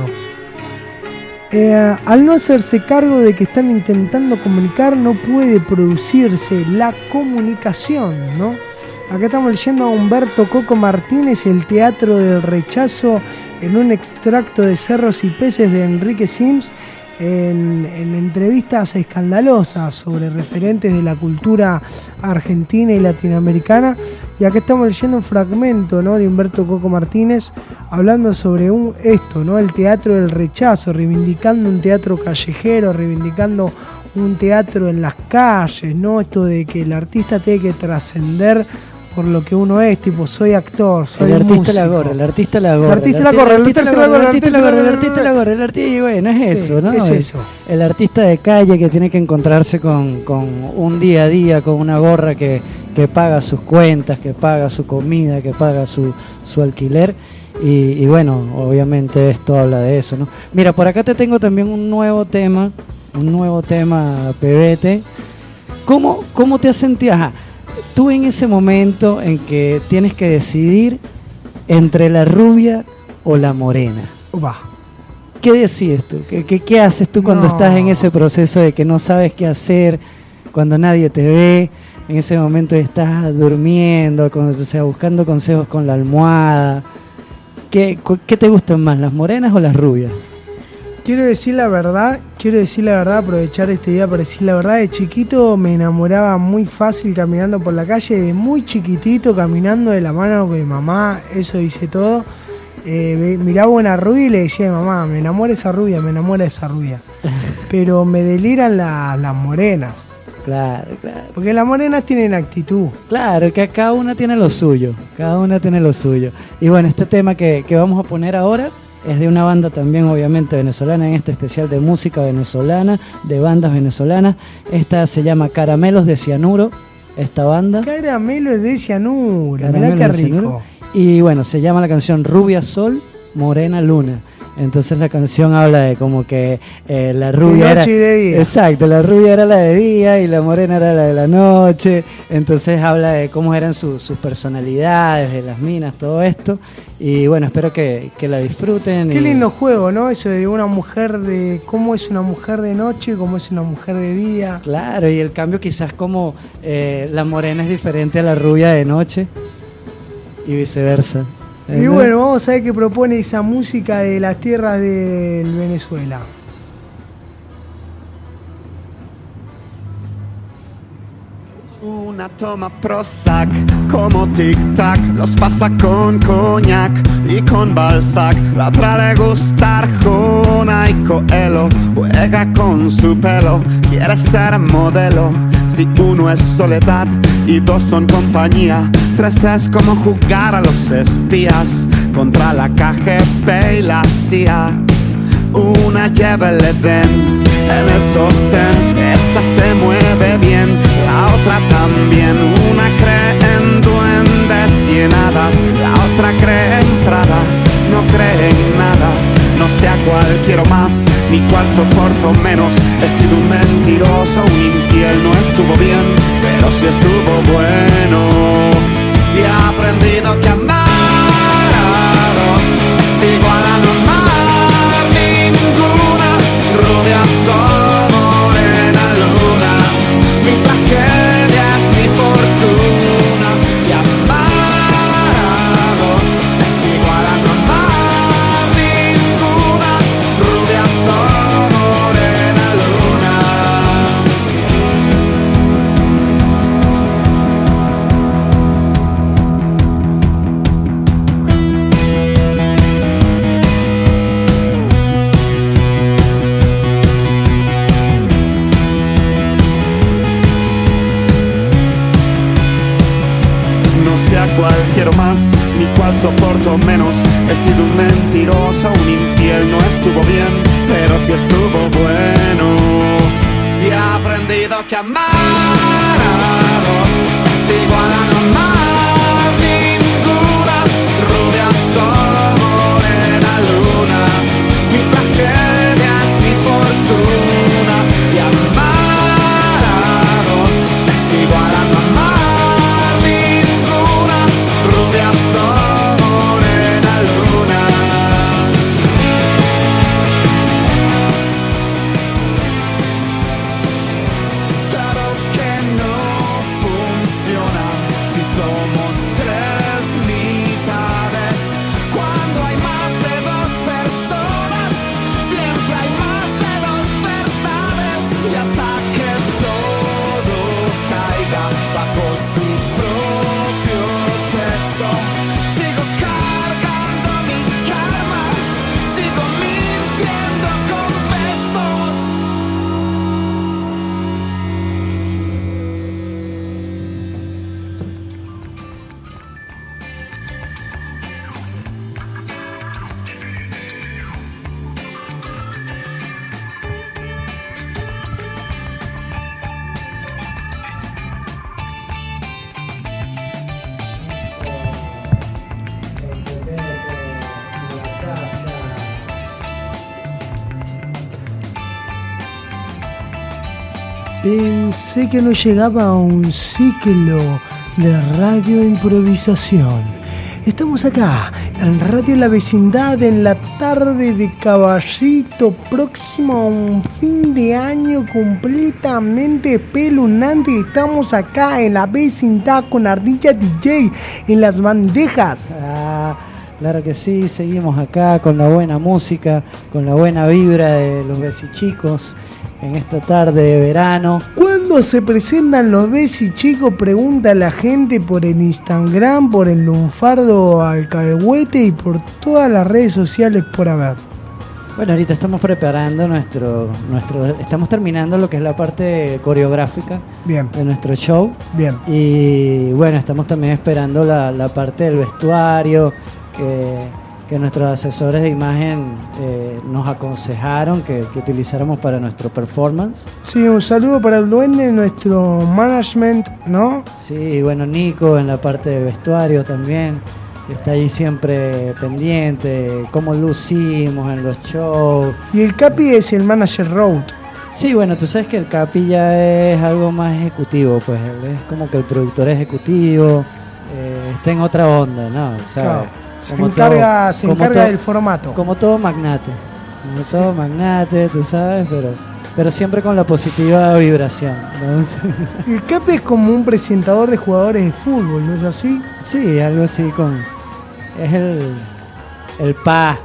Eh, al no hacerse cargo de que están intentando comunicar, no puede producirse la comunicación, ¿no? Acá estamos leyendo a Humberto Coco Martínez, El teatro del rechazo, en un extracto de Cerros y Peces de Enrique Sims, en, en entrevistas escandalosas sobre referentes de la cultura argentina y latinoamericana. Y acá estamos leyendo un fragmento, ¿no?, de Humberto Coco Martínez hablando sobre un, esto, ¿no?, el teatro del rechazo, reivindicando un teatro callejero, reivindicando un teatro en las calles, ¿no? Esto de que el artista tiene que trascender por lo que uno es, tipo, soy actor, soy El artista músico. la gorra, el artista la gorra. El artista la gorra, el artista la gorra, el artista la gorra, el artista la gorra, el artista, y bueno, es Sí, eso, ¿no? ¿qué es El- eso? El artista de calle que tiene que encontrarse con, con un día a día, con una gorra que, que paga sus cuentas, que paga su comida, que paga su, su alquiler. Y, y bueno, obviamente esto habla de eso, ¿no? Mira, por acá te tengo también un nuevo tema, un nuevo tema, Pebete. ¿Cómo, cómo te has sentido? Ajá, tú en ese momento en que tienes que decidir entre la rubia o la morena. Va. ¿Qué decides tú? ¿Qué, qué, qué haces tú cuando No. estás en ese proceso de que no sabes qué hacer, cuando nadie te ve, en ese momento estás durmiendo, con- o sea, buscando consejos con la almohada? ¿Qué, cu- qué te gustan más, las morenas o las rubias? Quiero decir la verdad, quiero decir la verdad, aprovechar este día para decir la verdad. De chiquito me enamoraba muy fácil caminando por la calle, de muy chiquitito, caminando de la mano con mi mamá, eso dice todo. Eh, ve- miraba una rubia y le decía a mi mamá, me enamora esa rubia, me enamora esa rubia. Pero me deliran la- las morenas, Claro, claro. porque las morenas tienen actitud. Claro, que cada una tiene lo suyo, cada una tiene lo suyo. Y bueno, este tema que, que vamos a poner ahora es de una banda también obviamente venezolana, en este especial de música venezolana, de bandas venezolanas. Esta se llama Caramelos de Cianuro, esta banda. Caramelo es de cianuro, mirá Caramelos qué de Cianuro. rico. Y bueno, se llama la canción Rubia Sol, Morena Luna. Entonces la canción habla de como que eh, la rubia noche era... y de día. Exacto, la rubia era la de día y la morena era la de la noche. Entonces habla de cómo eran su- sus personalidades, de las minas, todo esto. Y bueno, espero que, que la disfruten. Qué y- lindo juego, ¿no? Eso de una mujer de cómo es una mujer de noche, cómo es una mujer de día. Claro, y el cambio quizás como eh, la morena es diferente a la rubia de noche y viceversa. Y ¿Entendés? bueno, vamos a ver qué propone esa música de las tierras del Venezuela. Una toma Prozac como tic-tac, los pasa con coñac y con Balzac. La otra le gusta Arjona y Coelho, juega con su pelo, quiere ser modelo. Si uno es soledad y dos son compañía, tres es como jugar a los espías contra la K G B y la C I A. Una lleva el Edén en el sostén, esa se mueve bien, la otra también. Una cree en duendes y en hadas, la otra cree en Prada, no cree en nada. No sé a cuál quiero más, ni cuál soporto menos. He sido un mentiroso, un infiel, no estuvo bien, pero sí estuvo bueno. Y he aprendido que amar a dos es igual a no amar ninguna. Rubia sol, morena luna, mi tragedia es mi fortuna. Y amar a dos es igual a no amar ninguna. Rubia sol, morena luna. No sé a cuál quiero más, ni cuál soporto menos. He sido un mentiroso, un infiel, no estuvo bien, pero sí estuvo bueno. Y he aprendido que amar a dos es igual a no amar ninguna. Rubia sol, morena luna, mi tragedia es mi fortuna. Y amar a dos es igual a no amar ninguna. Rubia sol, morena luna. Claro que no. Pensé que no llegaba a un ciclo de radio improvisación. Estamos acá, en Radio La Vecindad, en la tarde de Caballito, próximo a un fin de año completamente espeluznante. Estamos acá en La Vecindad con Ardilla D J en las bandejas. Ah, claro que sí, seguimos acá con la buena música, con la buena vibra de los besichicos en esta tarde de verano. ¿Cuándo se presentan los Besi chicos? Pregunta la gente por el Instagram, por el Lunfardo Alcahuete y por todas las redes sociales por haber. Bueno, ahorita estamos preparando nuestro, nuestro, estamos terminando lo que es la parte coreográfica Bien. de nuestro show. Bien. Y bueno, estamos también esperando la, la parte del vestuario que, que nuestros asesores de imagen eh, nos aconsejaron que, que utilizáramos para nuestro performance. Sí, un saludo para el duende, nuestro management, ¿no? Sí, bueno, Nico en la parte del vestuario también, que está ahí siempre pendiente, cómo lucimos en los shows. Y el Capi es el manager road. Sí, bueno, tú sabes que el Capi ya es algo más ejecutivo, pues él es como que el productor ejecutivo, eh, está en otra onda, ¿no? O sea, Claro. Se como encarga, todo- se como encarga todo- del formato. Como todo magnate, como todo magnate, tú sabes, pero, pero siempre con la positiva vibración, ¿no? El Capi es como un presentador de jugadores de fútbol, ¿no es así? Sí, algo así con... Es el... El pa.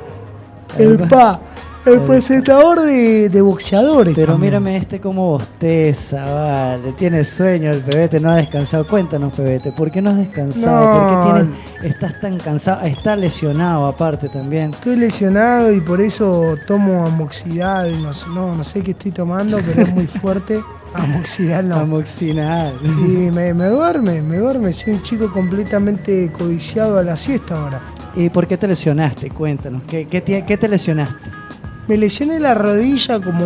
El pa, el El- presentador de, de boxeadores. Pero también. mírame este como bosteza, vale, tiene sueño el pebete, no ha descansado. Cuéntanos, pebete, ¿por qué no has descansado? No. ¿Por qué tienes, estás tan cansado? Está lesionado aparte también. Estoy lesionado y por eso tomo amoxidal, no, sé- no, no sé qué estoy tomando, pero es muy fuerte. Amoxidal no. Amoxinal. Y me, me duerme, me duerme. Soy un chico completamente codiciado a la siesta ahora. ¿Y por qué te lesionaste? Cuéntanos, ¿qué, qué, te, qué te lesionaste? Me lesioné la rodilla como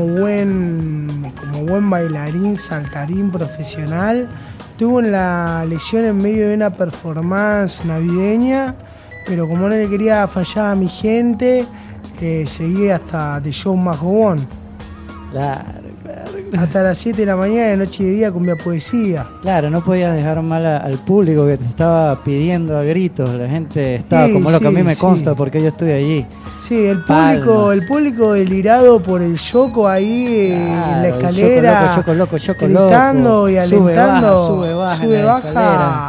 buen, como buen bailarín, saltarín profesional. Tuve la lesión en medio de una performance navideña, pero como no le quería fallar a mi gente, eh, seguí hasta The Show Must Go On. Claro, claro. Hasta las siete de la mañana, de noche y de día, con mi poesía. Claro, no podías dejar mal a- al público que te estaba pidiendo a gritos. La gente estaba Sí, como loca. A mí sí, me sí. consta porque yo estoy allí. Sí, el público, Palmas. el público delirado por el Yoco ahí eh, en Claro, la el escalera, Yoco loco, Yoco loco, gritando y sube, alentando, baja, sube, baja en sube, la baja. escalera.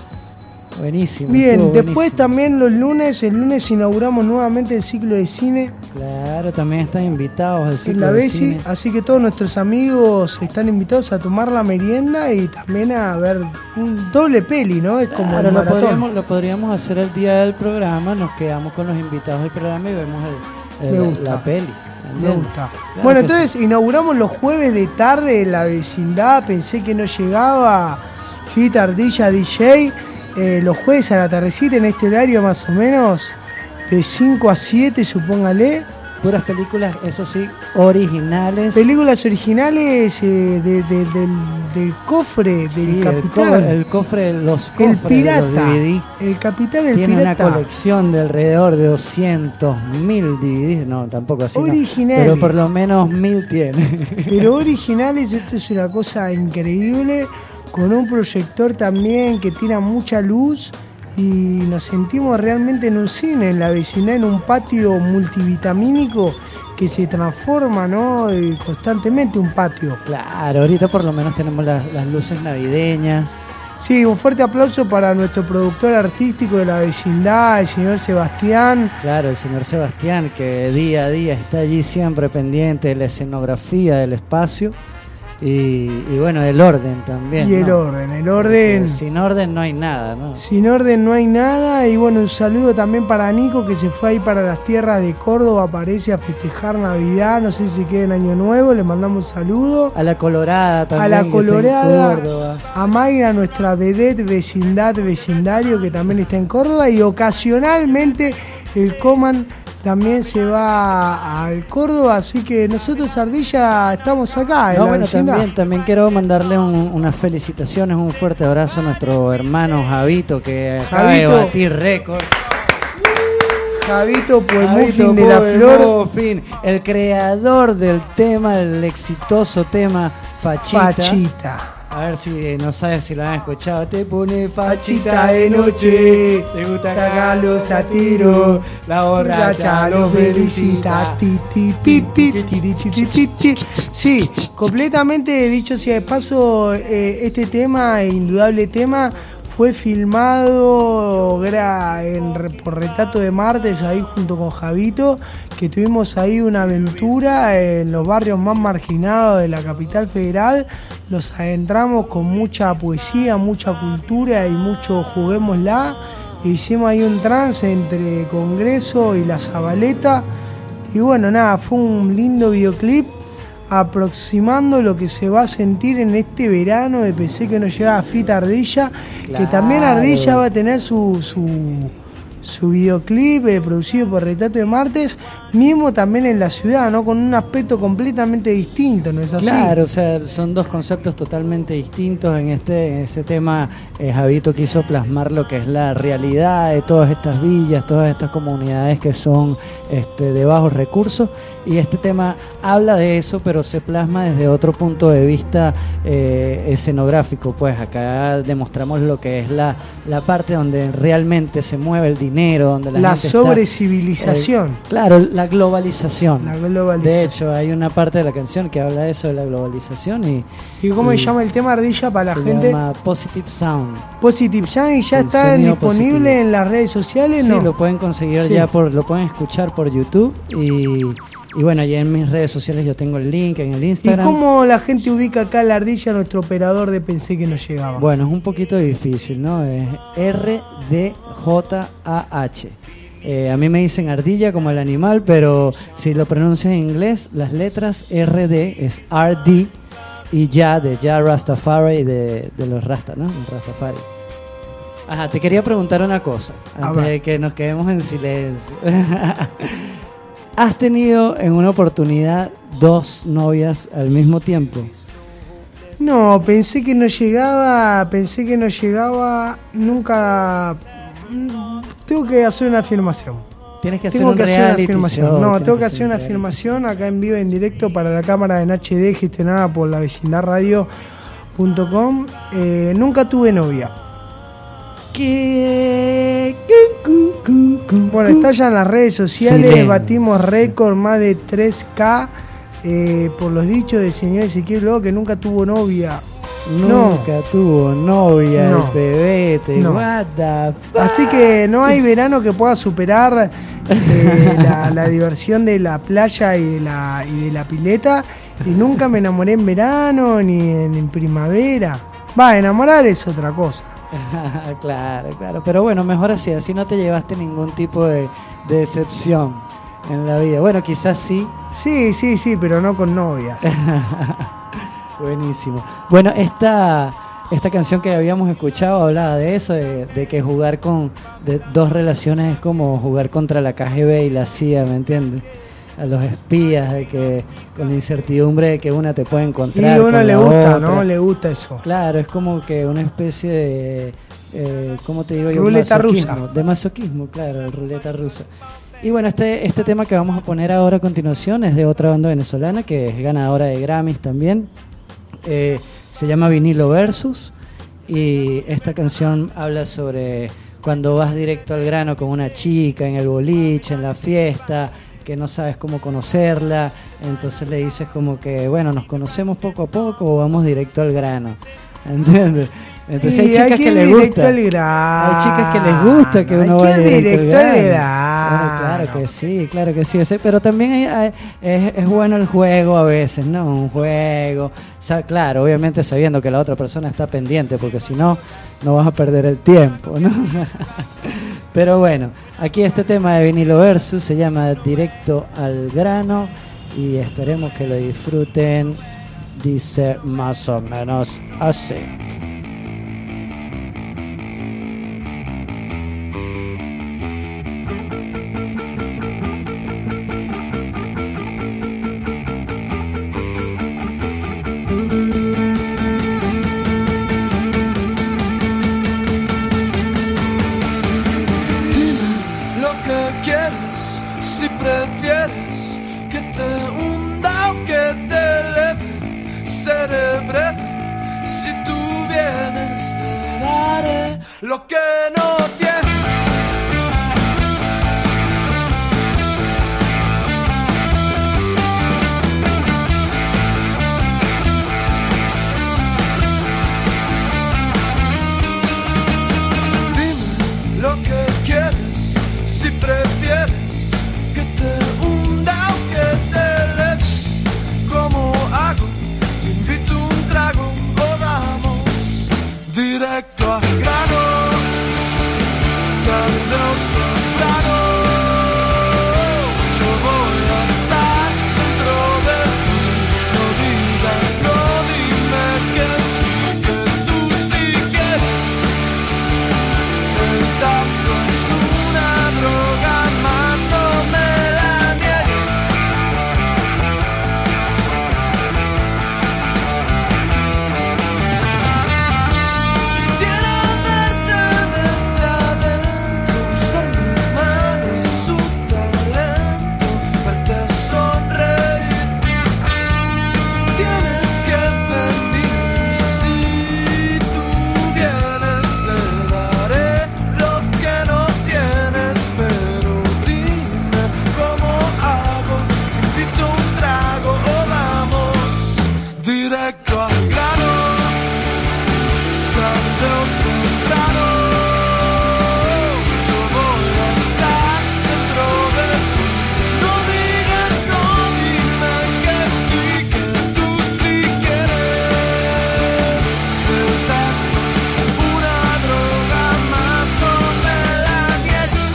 Buenísimo. Bien, estuvo después buenísimo. también los lunes, el lunes inauguramos nuevamente el ciclo de cine Claro, también están invitados al en ciclo la de Besi, cine. así que todos nuestros amigos están invitados a tomar la merienda y también a ver un doble peli, ¿no? Es como Claro, el lo maratón. podríamos, lo podríamos hacer el día del programa, nos quedamos con los invitados del programa y vemos el, el- Me gusta. la peli. Me ¿entiendes? gusta. Claro Bueno, que entonces sí. inauguramos los jueves de tarde en la vecindad. Pensé que no llegaba Fit Ardilla D J. Eh, los jueves a la tardecita en este horario más o menos de cinco a siete, supóngale. Puras películas, eso sí, originales. Películas originales eh, de- de- del, del cofre del Sí, el, capitán. co- el cofre, los El cofres pirata. de los D V D. El capitán, el Tiene pirata. una colección de alrededor de doscientos mil D V Ds. No, tampoco así. no. Originales. Pero por lo menos mil tiene. Pero originales, esto es una cosa increíble, con un proyector también que tira mucha luz y nos sentimos realmente en un cine, en la vecindad, en un patio multivitamínico que se transforma, ¿no? Eh, constantemente un patio. Claro, ahorita por lo menos tenemos las, las luces navideñas. Sí, un fuerte aplauso para nuestro productor artístico de la vecindad, el señor Sebastián. Claro, el señor Sebastián, que día a día está allí siempre pendiente de la escenografía del espacio y, y bueno, el orden también. Y el ¿no? orden, el orden. Porque sin orden no hay nada, ¿no? Sin orden no hay nada. Y bueno, un saludo también para Nico, que se fue ahí para las tierras de Córdoba, parece, a festejar Navidad. No sé si queda en Año Nuevo, le mandamos un saludo. A la Colorada también. A la que está en Colorada, Córdoba. a Mayra, nuestra vedette vecindad, vecindario, que también está en Córdoba. Y ocasionalmente el Coman también se va al Córdoba. Así que nosotros, Ardilla, estamos acá en No, la bueno, vecindad. también, también quiero mandarle un- unas felicitaciones, un fuerte abrazo a nuestro hermano Javito, que acaba de Javito. batir récord. Javito, pues Javito Muffin de la Poe Flor. Muffin, el creador del tema, el exitoso tema Fachita. Fachita. A ver si no sabes si lo han escuchado. Te pone fachita de noche, te gusta cagarlos a tiro, la borracha lo felicita. Ti, ti, pi, pi, ti, ti, ti, ti, ti, ti. Sí, completamente dicho sea de paso, eh, este tema, indudable tema, fue filmado gra- en, por Retrato de Martes, ahí junto con Javito, que tuvimos ahí una aventura en los barrios más marginados de la capital federal. Los adentramos con mucha poesía, mucha cultura y mucho juguémosla. Hicimos ahí un trance entre Congreso y La Zabaleta. Y bueno, nada, fue un lindo videoclip aproximando lo que se va a sentir en este verano de Pensé que no llegaba Fita Ardilla, Claro. que también Ardilla va a tener su, su, su videoclip eh, producido por Retrato de Martes, mismo también en la ciudad, ¿no? Con un aspecto completamente distinto, ¿no es así? Claro, o sea, son dos conceptos totalmente distintos. En este, en ese tema, eh, Javito quiso plasmar lo que es la realidad de todas estas villas, todas estas comunidades que son este, de bajos recursos. Y este tema habla de eso, pero se plasma desde otro punto de vista eh, escenográfico. Pues acá demostramos lo que es la, la parte donde realmente se mueve el dinero, donde la, La gente está, sobrecivilización. eh, claro, la globalización. La globalización. De hecho, hay una parte de la canción que habla de eso, de la globalización. Y, ¿Y cómo y se llama el tema, Ardilla, para la se gente? llama Positive Sound. Positive Sound, y ya Sí, está sonido disponible positivo. en las redes sociales, Sí, ¿no? lo pueden conseguir Sí. ya por, lo pueden escuchar por YouTube y, y bueno, ya en mis redes sociales yo tengo el link en el ¿Y Instagram. cómo la gente ubica acá a la Ardilla, nuestro operador de Pensé que no llegaba? Bueno, es un poquito difícil, ¿no? Es R D J A H. Eh, a mí me dicen ardilla como el animal, pero si lo pronuncias en inglés, las letras R D es R D y ya de ya Rastafari de, de los Rasta, ¿no? Rastafari. Ajá, te quería preguntar una cosa A antes ver. de que nos quedemos en silencio. ¿Has tenido en una oportunidad dos novias al mismo tiempo? No, pensé que no llegaba, pensé que no llegaba, nunca... mm, Tengo que hacer una afirmación. Tienes que hacer Tengo un que hacer una reality afirmación. show, No, tienes tengo que hacer una un reality. afirmación acá en vivo, en directo, para la cámara en H D gestionada por la vecindad radio punto com. Eh, nunca tuve novia. ¿Qué? Bueno, está ya en las redes sociales, Silencio. batimos récord, más de tres K, eh, por los dichos del señor Ezequiel Lobo, que nunca tuvo novia. Nunca tuvo novia, No. el bebete, No. what the fuck? Así que no hay verano que pueda superar eh, la, la diversión de la playa y de la, y de la pileta. Y nunca me enamoré en verano ni en, en primavera. Va, enamorar es otra cosa. Claro, claro, pero bueno, mejor así, así no te llevaste ningún tipo de, de decepción en la vida. Bueno, quizás sí. Sí, sí, sí, pero no con novias. Buenísimo. Bueno, esta, esta canción que habíamos escuchado hablaba de eso, de, de que jugar con de dos relaciones es como jugar contra la K G B y la C I A, ¿me entiendes? A los espías, de que con la incertidumbre de que una te puede Y encontrar. a uno con le la gusta, otra. ¿no? Le gusta eso. Claro, es como que una especie de, eh, ¿cómo te digo yo? Ruleta Masoquismo, rusa. de masoquismo, claro, ruleta rusa. Y bueno, este, este tema que vamos a poner ahora a continuación es de otra banda venezolana que es ganadora de Grammys también. Eh, se llama Vinilo Versus y esta canción habla sobre cuando vas directo al grano con una chica en el boliche, en la fiesta, que no sabes cómo conocerla, entonces le dices como que, bueno, nos conocemos poco a poco o vamos directo al grano, ¿entiendes? Entonces hay Y chicas que ir les directo gusta, al grano. hay chicas que les gusta que Hay uno que vaya ir directo, directo al al grano. grano. Bueno, claro que sí, claro que sí, ese- pero también hay- hay- es, es bueno el juego a veces, ¿no? Un juego, o sea, claro, obviamente sabiendo que la otra persona está pendiente, porque si no, no vas a perder el tiempo, ¿no? Pero bueno, aquí este tema de Vinilo Versus se llama Directo al Grano y esperemos que lo disfruten. Dice más o menos así. Lo que quieres, si prefieres que te hunda o que te eleve, seré lo que no tiene. Lo que quieres, si prefieres que te hunda o que te eleve. ¿Cómo hago? Te invito un trago o vamos directo al grano. Tarde o temprano yo voy a estar dentro de ti. No digas no, dime que sí, que tú sí quieres. El tacto es una droga más, no me la niegues. Quisiera verte desde adentro, usar mi mano y su talento, verte sonreír. Tienes que venir, si tú vienes te daré lo que no tienes, pero dime cómo hago. Te invito un trago o vamos directo al grano. Tarde o temprano yo voy a estar dentro de ti. No digas no, dime que sí, que tú sí quieres. El tacto es una droga más, no me la niegues.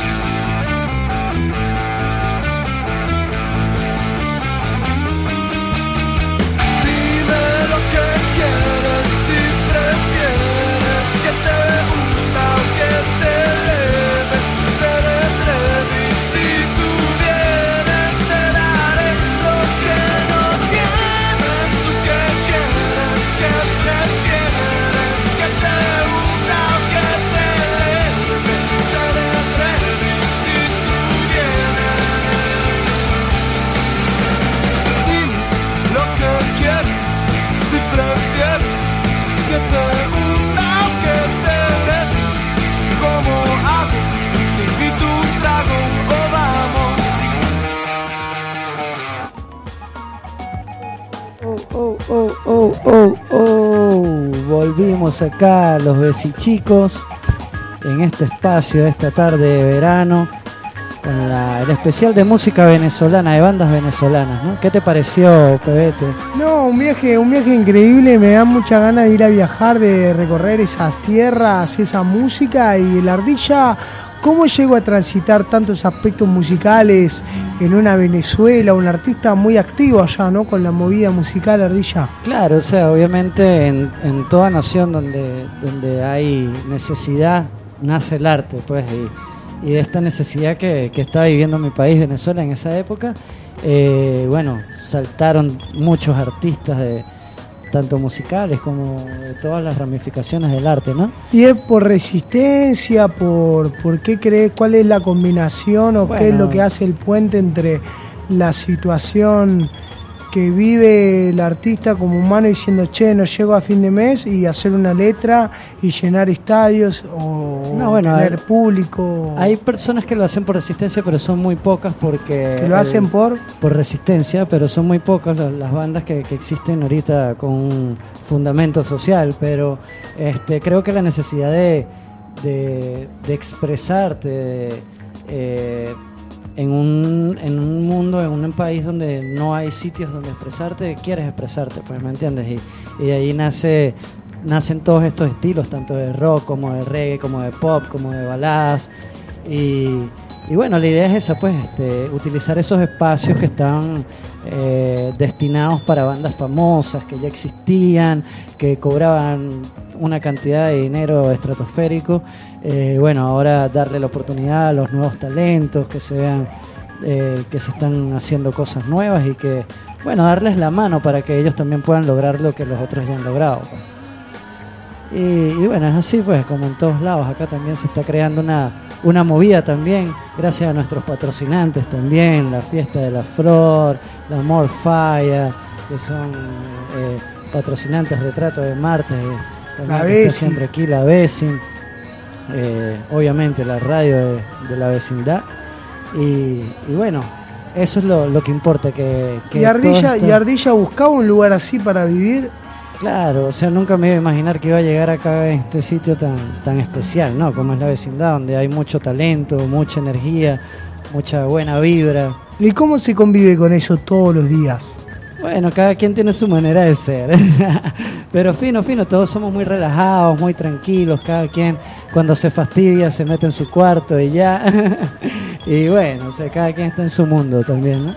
Dime lo que quieres, si prefieres que te hunda o que te eleve. Seré breve y si tú vienes te daré lo que no tienes. ¿Tú qué quieres? ¿Qué prefieres? Que te hunda o que te eleve. Seré breve y si tú vienes. Dime lo que quieres, si prefieres que te hunda o que te eleve. ¿Cómo hago? Te invito un trago o vamos. Oh, oh, oh, oh, oh, oh. Volvimos acá, los besichicos, en este espacio, esta tarde de verano, con la- el especial de música venezolana, de bandas venezolanas, ¿no? ¿Qué te pareció, Pebete? No, un viaje, un viaje increíble, me da mucha ganas de ir a viajar, de recorrer esas tierras, esa música. Y el Ardilla, ¿cómo llegó a transitar tantos aspectos musicales en una Venezuela? Un artista muy activo allá, ¿no? Con la movida musical, Ardilla. Claro, o sea, obviamente en, en toda nación donde, donde hay necesidad, nace el arte, pues, y, y de esta necesidad que, que estaba viviendo mi país, Venezuela, en esa época, eh, bueno, saltaron muchos artistas, de, tanto musicales como de todas las ramificaciones del arte, ¿no? ¿Y es por resistencia? ¿Por, por qué crees? ¿Cuál es la combinación o qué es Bueno. lo que hace el puente entre la situación que vive el artista como humano diciendo, che, no llego a fin de mes, y hacer una letra y llenar estadios o No, bueno, tener hay- público? Hay personas que lo hacen por resistencia, pero son muy pocas porque... que lo el- hacen por... por resistencia, pero son muy pocas las, las bandas que, que existen ahorita con un fundamento social, pero este, creo que la necesidad de, de, de expresarte de, eh, en, un, en un mundo, en un país donde no hay sitios donde expresarte, quieres expresarte, pues, ¿me entiendes? Y, y de ahí nace, nacen todos estos estilos, tanto de rock como de reggae, como de pop, como de baladas, y... Y bueno, la idea es esa, pues, este, utilizar esos espacios que están eh, destinados para bandas famosas, que ya existían, que cobraban una cantidad de dinero estratosférico. Eh, bueno, ahora darle la oportunidad a los nuevos talentos, que se vean eh, que se están haciendo cosas nuevas y que, bueno, darles la mano para que ellos también puedan lograr lo que los otros ya han logrado, pues. Y, y bueno, es así, pues, como en todos lados. Acá también se está creando una, una movida también, gracias a nuestros patrocinantes también, la Fiesta de la Flor, la Morfaya, que son eh, patrocinantes, Retrato de Marte, también La que está Besi. siempre aquí, la Besi. eh, obviamente la radio de, de la vecindad. Y, y bueno, eso es lo, lo que importa. Que, que ¿Y, Ardilla, esto... ¿Y Ardilla buscaba un lugar así para vivir? Claro, o sea, nunca me iba a imaginar que iba a llegar acá a este sitio tan, tan especial, ¿no? Como es la vecindad, donde hay mucho talento, mucha energía, mucha buena vibra. ¿Y cómo se convive con eso todos los días? Bueno, cada quien tiene su manera de ser. Pero fino, fino, todos somos muy relajados, muy tranquilos. Cada quien cuando se fastidia se mete en su cuarto y ya. Y bueno, o sea, cada quien está en su mundo también, ¿no?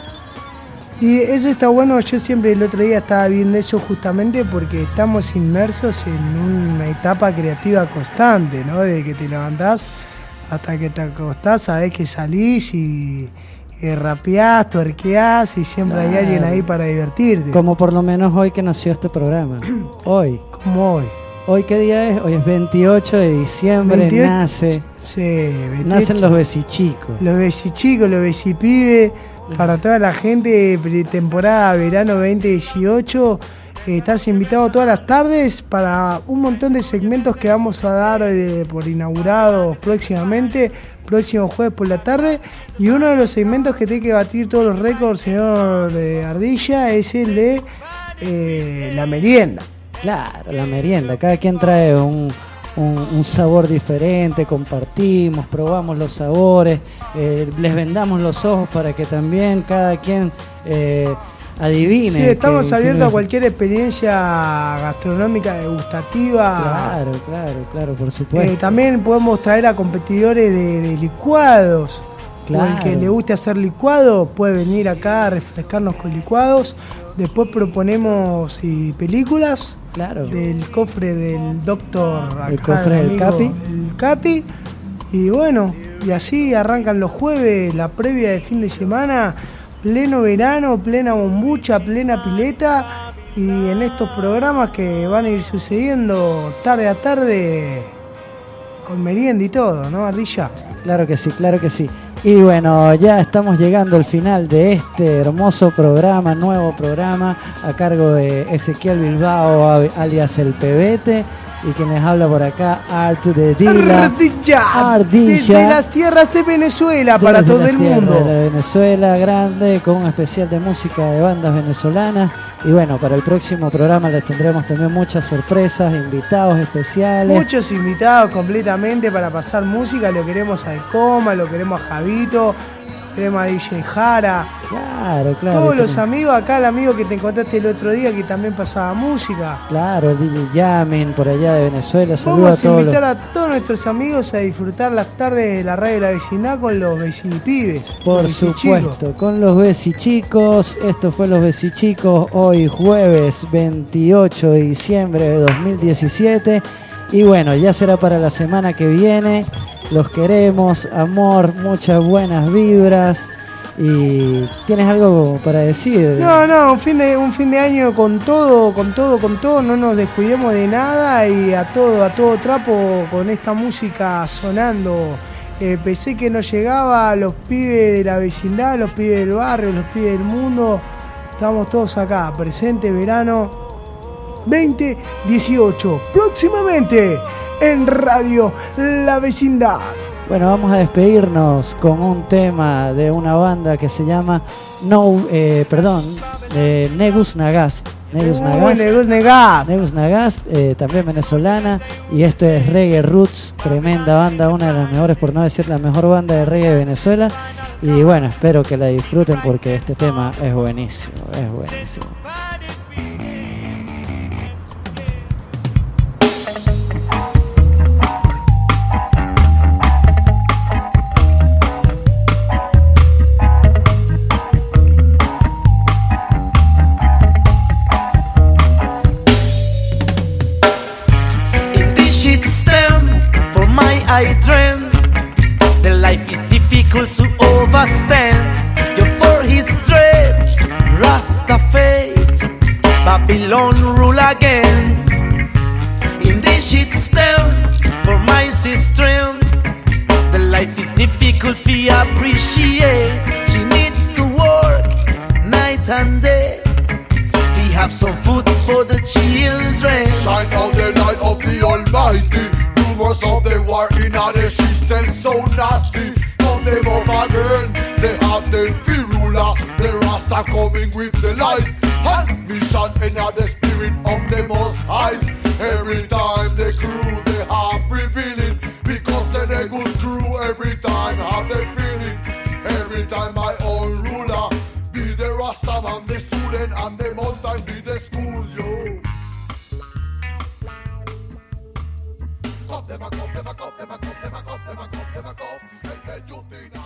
Y eso está bueno. Yo siempre el otro día estaba viendo eso justamente porque estamos inmersos en una etapa creativa constante, ¿no? Desde que te levantás hasta que te acostás, sabés que salís y... Eh, rapeás, tuerqueás y siempre claro. Hay alguien ahí para divertirte. Como por lo menos hoy que nació este programa. Hoy. Como hoy. ¿Hoy qué día es? Hoy es veintiocho de diciembre, veintiocho, nace. Sí, veintiocho. Nacen los besichicos. Los besichicos, los besipibes, para toda la gente, temporada verano veinte dieciocho. Eh, estás invitado todas las tardes para un montón de segmentos que vamos a dar eh, por inaugurados próximamente. Próximo jueves por la tarde, y uno de los segmentos que tiene que batir todos los récords, señor eh, Ardilla, es el de eh, la merienda. Claro, la merienda, cada quien trae un, un, un sabor diferente, compartimos, probamos los sabores, eh, les vendamos los ojos para que también cada quien eh, adivine. Sí, estamos que, abiertos que... a cualquier experiencia gastronómica, degustativa. Claro, claro, claro, por supuesto. Eh, también podemos traer a competidores de, de licuados. Claro. O el que le guste hacer licuado puede venir acá a refrescarnos con licuados. Después proponemos y películas. Claro. Del cofre del doctor. El cofre del Capi. El Capi. Y bueno, y así arrancan los jueves, la previa de fin de semana. Pleno verano, plena bombucha, plena pileta, y en estos programas que van a ir sucediendo tarde a tarde con merienda y todo, ¿no, Ardilla? Claro que sí, claro que sí. Y bueno, ya estamos llegando al final de este hermoso programa, nuevo programa, a cargo de Ezequiel Bilbao, alias El Pebete, y quien les habla por acá, Art de Dila. Ardilla. Ardilla. Desde las tierras de Venezuela para todo el mundo. De Venezuela grande, con un especial de música de bandas venezolanas. Y bueno, para el próximo programa les tendremos también muchas sorpresas, invitados especiales. Muchos invitados completamente para pasar música. Lo queremos al Coma, lo queremos a Javito, queremos a D J Jara. Claro, claro. Todos los amigos, acá el amigo que te encontraste el otro día que también pasaba música. Claro, el D J Yamin por allá de Venezuela. Saludos a todos. Vamos a invitar los... a todos nuestros amigos a disfrutar las tardes de la radio de la vecindad con los vecipibes. Por supuesto, con los vecichicos. Esto fue Los Vecichicos hoy jueves veintiocho de diciembre de dos mil diecisiete. Y bueno, ya será para la semana que viene. Los queremos, amor, muchas buenas vibras. ¿Y tienes algo para decir? No, no, un fin de, un fin de año con todo, con todo, con todo. No nos descuidemos de nada y a todo, a todo trapo con esta música sonando. Eh, pensé que nos llegaba a los pibes de la vecindad, los pibes del barrio, los pibes del mundo. Estamos todos acá, presente verano veinte dieciocho. Próximamente en Radio La Vecindad. Bueno, vamos a despedirnos con un tema de una banda que se llama No, eh, perdón, eh, Negus Nagast. Negus Nagast. Negus Nagast. Negus Nagast, eh, también venezolana, y esto es Reggae Roots, tremenda banda, una de las mejores, por no decir la mejor banda de reggae de Venezuela. Y bueno, espero que la disfruten porque este tema es buenísimo, es buenísimo. I dream the life is difficult to overstand. You're for his dreads, Rasta fate, Babylon rule again. In this shit stand for my sister. The life is difficult to appreciate. She needs to work night and day. We have some food for the children. Shine out the light of the Almighty. Rumors of the war in a the light. And mission in the spirit of the Most High. Every time the crew they have revealing, because the Negus crew every time have the feeling. Every time my own ruler be the Rasta man, the student, and the mountain be the school, yo. Come them a come, them a come, them a come, them a come, them a come, them a come, and then you think